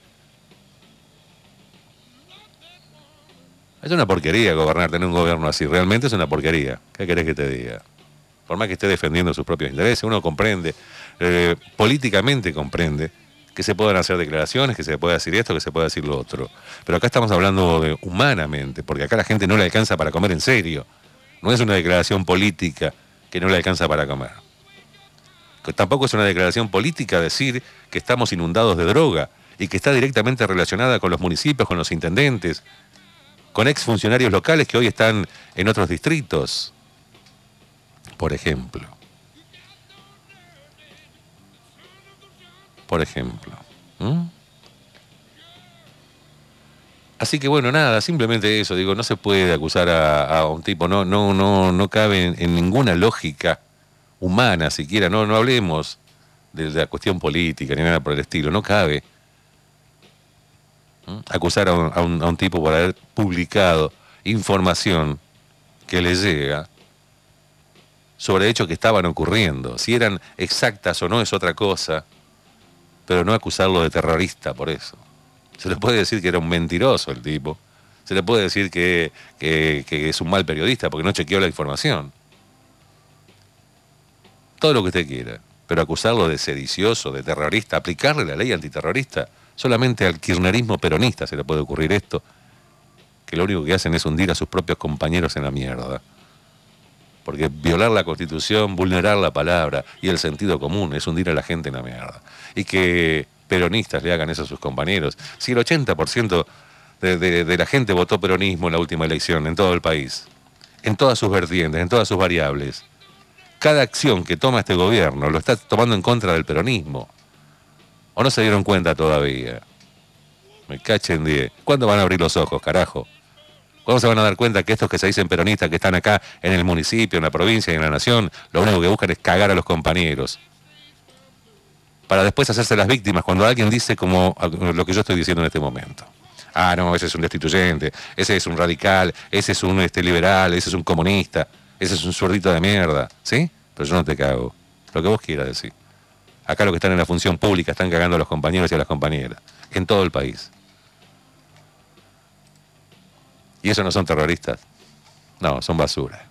Es una porquería gobernar, tener un gobierno así. Realmente es una porquería. ¿Qué querés que te diga? Por más que esté defendiendo sus propios intereses, uno comprende, políticamente comprende, que se puedan hacer declaraciones, que se pueda decir esto, que se pueda decir lo otro. Pero acá estamos hablando de humanamente, porque acá la gente no le alcanza para comer en serio. No es una declaración política que no le alcanza para comer. Tampoco es una declaración política decir que estamos inundados de droga y que está directamente relacionada con los municipios, con los intendentes, con exfuncionarios locales que hoy están en otros distritos, por ejemplo. Así que bueno, nada, simplemente eso, digo, no se puede acusar a un tipo, no cabe en ninguna lógica humana siquiera, no hablemos de la cuestión política ni nada por el estilo, no cabe acusar a un tipo por haber publicado información que le llega sobre hechos que estaban ocurriendo. Si eran exactas o no es otra cosa, pero no acusarlo de terrorista por eso. Se le puede decir que era un mentiroso el tipo, se le puede decir que es un mal periodista porque no chequeó la información. Todo lo que usted quiera, pero acusarlo de sedicioso, de terrorista, aplicarle la ley antiterrorista, solamente al kirchnerismo peronista se le puede ocurrir esto, que lo único que hacen es hundir a sus propios compañeros en la mierda. Porque violar la Constitución, vulnerar la palabra y el sentido común es hundir a la gente en la mierda. Y que peronistas le hagan eso a sus compañeros. Si el 80% de la gente votó peronismo en la última elección en todo el país, en todas sus vertientes, en todas sus variables, cada acción que toma este gobierno lo está tomando en contra del peronismo. ¿O no se dieron cuenta todavía? Me cachen 10. ¿Cuándo van a abrir los ojos, carajo? ¿Cuándo se van a dar cuenta que estos que se dicen peronistas, que están acá en el municipio, en la provincia y en la nación, lo único que buscan es cagar a los compañeros? Para después hacerse las víctimas cuando alguien dice como lo que yo estoy diciendo en este momento. Ah, no, ese es un destituyente, ese es un radical, ese es un liberal, ese es un comunista, ese es un zurdito de mierda, ¿sí? Pero yo no te cago. Lo que vos quieras decir. Acá los que están en la función pública están cagando a los compañeros y a las compañeras. En todo el país. ¿Y esos no son terroristas? No, son basura.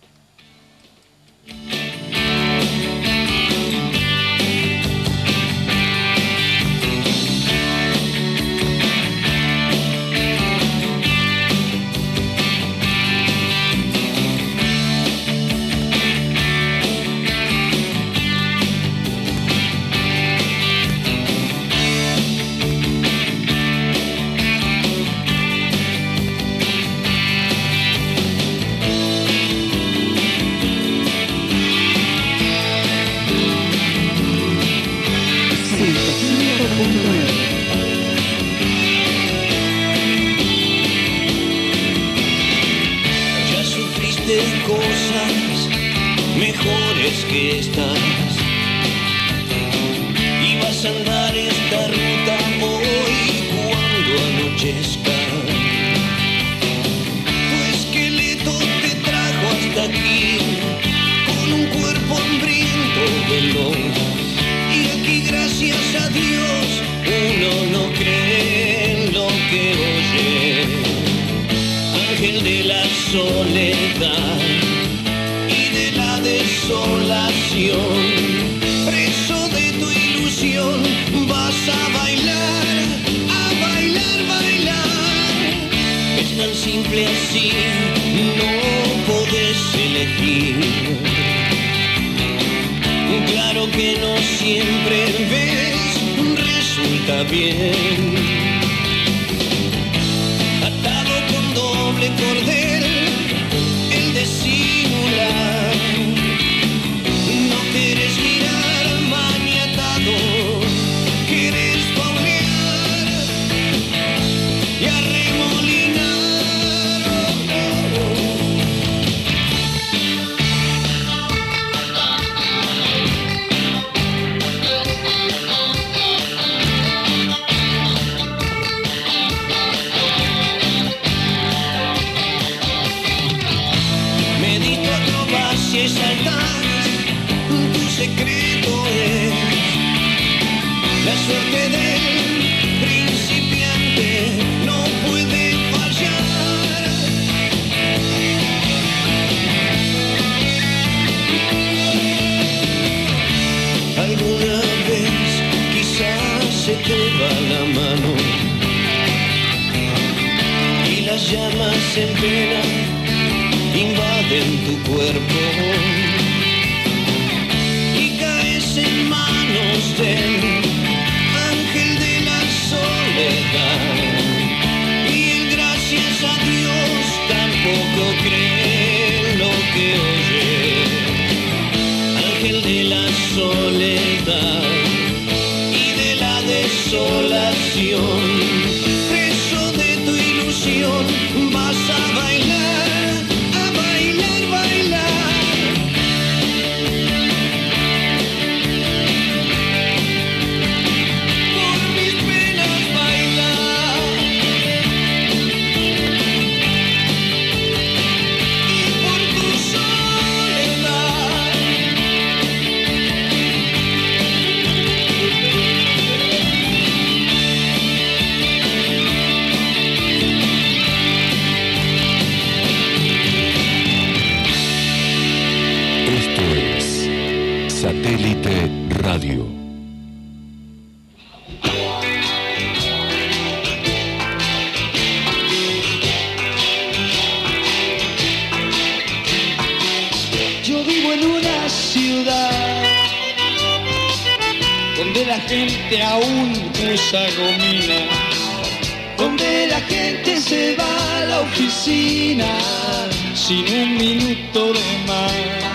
Cosas mejores que estas y vas a andar esta ruta hoy cuando anochezca. Tu esqueleto te trajo hasta aquí con un cuerpo hambriento de luz, y aquí gracias a Dios uno no cree en lo que oye. Ángel de la soledad y de la desolación, preso de tu ilusión, vas a bailar, bailar. Es tan simple así, no podés elegir. Claro que no siempre ves, resulta bien. Cordel, el disimular, no quieres girar maniatado, quieres paulear y arremolinar. llamas en pena invaden tu cuerpo y caes en manos del ángel de la soledad. Y el gracias a Dios tampoco cree lo que oye. Ángel de la soledad y de la desolación. Vas a bailar, bailar. Por mis penas bailar. Y por tu soledad. Satélite Radio. Yo vivo en una ciudad donde la gente aún usa gomina, donde la gente se va a la oficina sin un minuto de más.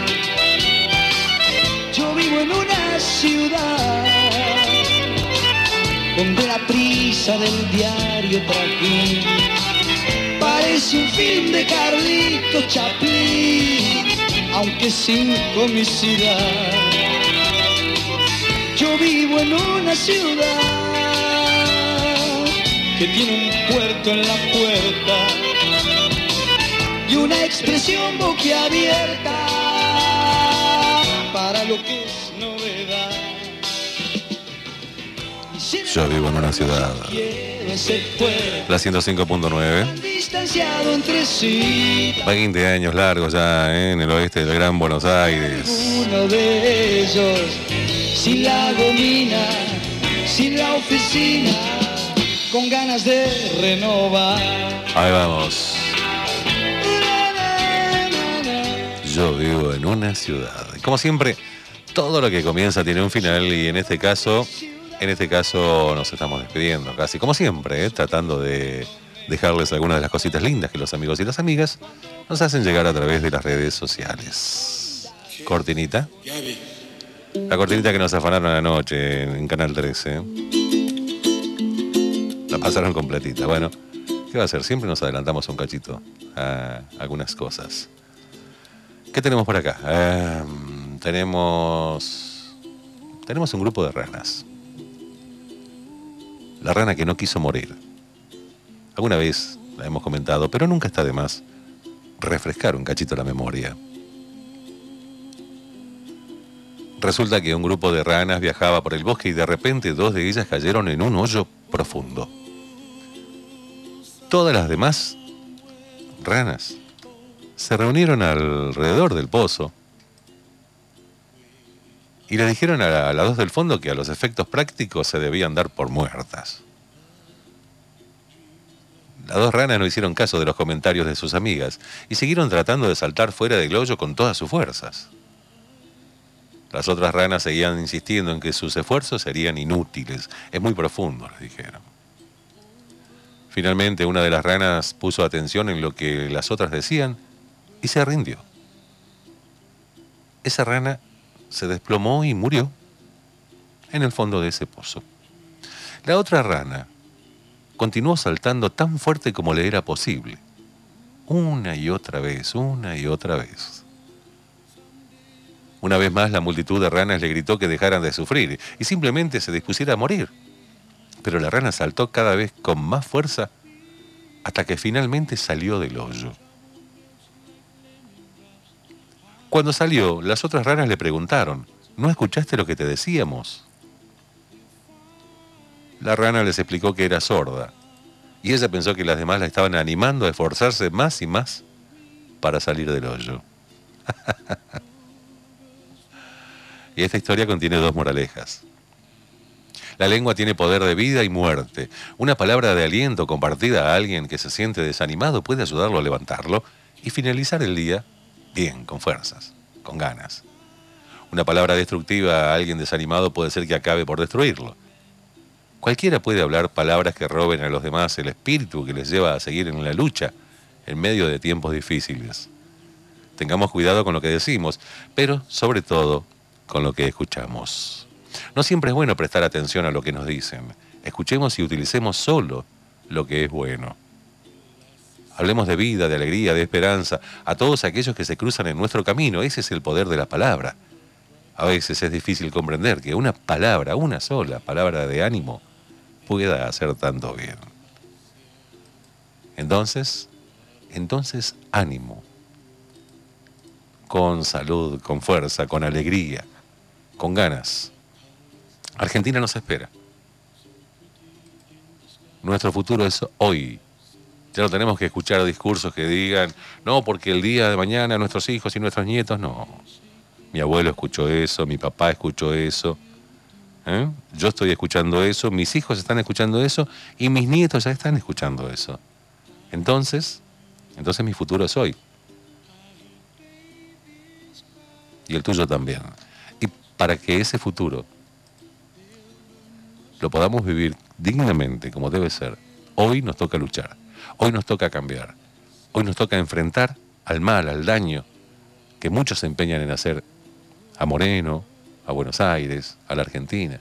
Yo vivo en una ciudad donde la prisa del diario trajín parece un film de Carlitos Chaplin, aunque sin comicidad. Yo vivo en una ciudad que tiene un puerto en la puerta y una expresión boquiabierta para lo que es novedad. Yo vivo en una ciudad, la 105.9, distanciado entre sí, 20 años largos ya en el oeste del Gran Buenos Aires. uno de ellos, sin la gomina, sin la oficina, con ganas de renovar. Ahí vamos. Yo vivo en una ciudad. Como siempre, todo lo que comienza tiene un final y en este caso nos estamos despidiendo casi como siempre, tratando de dejarles algunas de las cositas lindas que los amigos y las amigas nos hacen llegar a través de las redes sociales. Cortinita. La cortinita que nos afanaron anoche en Canal 13. La pasaron completita. Bueno, ¿qué va a hacer? Siempre nos adelantamos un cachito a algunas cosas. ¿Qué tenemos por acá? Tenemos un grupo de ranas. La rana que no quiso morir. Alguna vez la hemos comentado, pero nunca está de más refrescar un cachito la memoria. Resulta que un grupo de ranas viajaba por el bosque y de repente 2 de ellas cayeron en un hoyo profundo. Todas las demás ranas se reunieron alrededor del pozo y le dijeron a las 2 del fondo que a los efectos prácticos se debían dar por muertas. Las 2 ranas no hicieron caso de los comentarios de sus amigas y siguieron tratando de saltar fuera del hoyo con todas sus fuerzas. Las otras ranas seguían insistiendo en que sus esfuerzos serían inútiles. Es muy profundo, les dijeron. Finalmente, una de las ranas puso atención en lo que las otras decían y se rindió. Esa rana se desplomó y murió en el fondo de ese pozo. La otra rana continuó saltando tan fuerte como le era posible. Una y otra vez, una y otra vez. Una vez más la multitud de ranas le gritó que dejaran de sufrir y simplemente se dispusiera a morir. Pero la rana saltó cada vez con más fuerza hasta que finalmente salió del hoyo. Cuando salió, las otras ranas le preguntaron: ¿no escuchaste lo que te decíamos? La rana les explicó que era sorda y ella pensó que las demás la estaban animando a esforzarse más y más para salir del hoyo. Y esta historia contiene 2 moralejas. La lengua tiene poder de vida y muerte. Una palabra de aliento compartida a alguien que se siente desanimado puede ayudarlo a levantarlo y finalizar el día bien, con fuerzas, con ganas. Una palabra destructiva a alguien desanimado puede ser que acabe por destruirlo. Cualquiera puede hablar palabras que roben a los demás el espíritu que les lleva a seguir en la lucha en medio de tiempos difíciles. Tengamos cuidado con lo que decimos, pero sobre todo con lo que escuchamos. No siempre es bueno prestar atención a lo que nos dicen. Escuchemos y utilicemos solo lo que es bueno. Hablemos de vida, de alegría, de esperanza, a todos aquellos que se cruzan en nuestro camino. Ese es el poder de la palabra. A veces es difícil comprender que una palabra, una sola palabra de ánimo, pueda hacer tanto bien. Entonces, ánimo. Con salud, con fuerza, con alegría, con ganas. Argentina nos espera. Nuestro futuro es hoy. Ya no tenemos que escuchar discursos que digan, no, porque el día de mañana nuestros hijos y nuestros nietos, no. Mi abuelo escuchó eso, mi papá escuchó eso. Yo estoy escuchando eso, mis hijos están escuchando eso y mis nietos ya están escuchando eso. Entonces mi futuro es hoy. Y el tuyo también. Y para que ese futuro lo podamos vivir dignamente como debe ser, hoy nos toca luchar, hoy nos toca cambiar, hoy nos toca enfrentar al mal, al daño que muchos se empeñan en hacer a Moreno, a Buenos Aires, a la Argentina.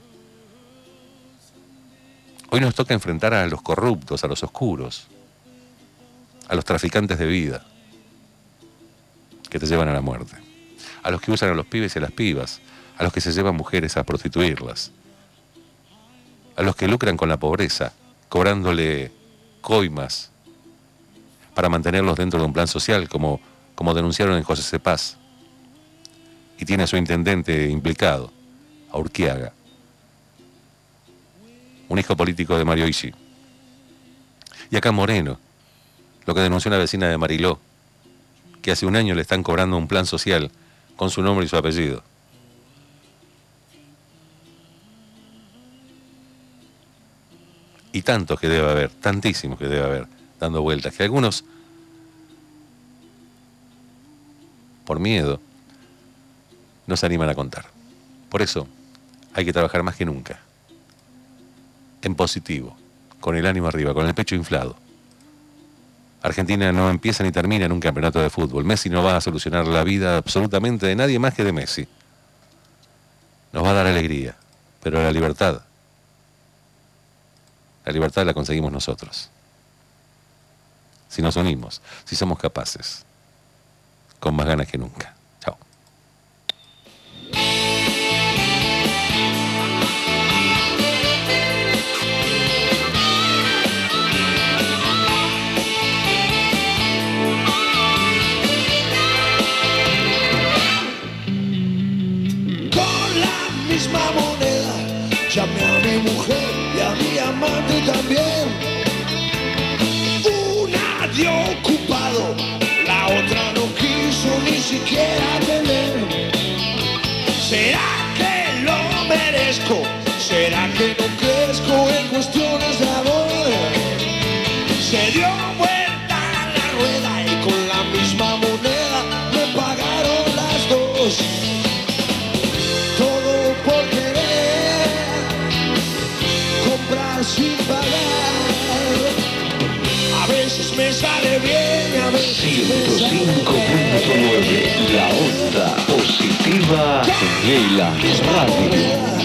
Hoy nos toca enfrentar a los corruptos, a los oscuros, a los traficantes de vida que te llevan a la muerte, a los que usan a los pibes y a las pibas, a los que se llevan mujeres a prostituirlas, a los que lucran con la pobreza, cobrándole coimas para mantenerlos dentro de un plan social, como denunciaron en José Cepaz, y tiene a su intendente implicado, a Urquiaga, un hijo político de Mario Ishi. Y acá Moreno, lo que denunció una vecina de Mariló, que hace un año le están cobrando un plan social con su nombre y su apellido. Y tantos que debe haber, tantísimos que debe haber, dando vueltas, que algunos, por miedo, no se animan a contar. Por eso hay que trabajar más que nunca, en positivo, con el ánimo arriba, con el pecho inflado. Argentina no empieza ni termina en un campeonato de fútbol. Messi no va a solucionar la vida absolutamente de nadie más que de Messi. Nos va a dar alegría, pero la libertad la conseguimos nosotros. Si nos unimos, si somos capaces, con más ganas que nunca. Chao. Misma moneda, llamé a mi mujer y a mi amante también. Una dio ocupado, la otra no quiso ni siquiera tener. ¿Será que lo merezco? ¿Será que no crezco en cuestiones de amor? Se dio vuelta la rueda y con la misma moneda me pagaron las dos. Todo por querer comprar sin pagar. A veces me sale bien, a veces me sale 105.9, la onda positiva de la radio.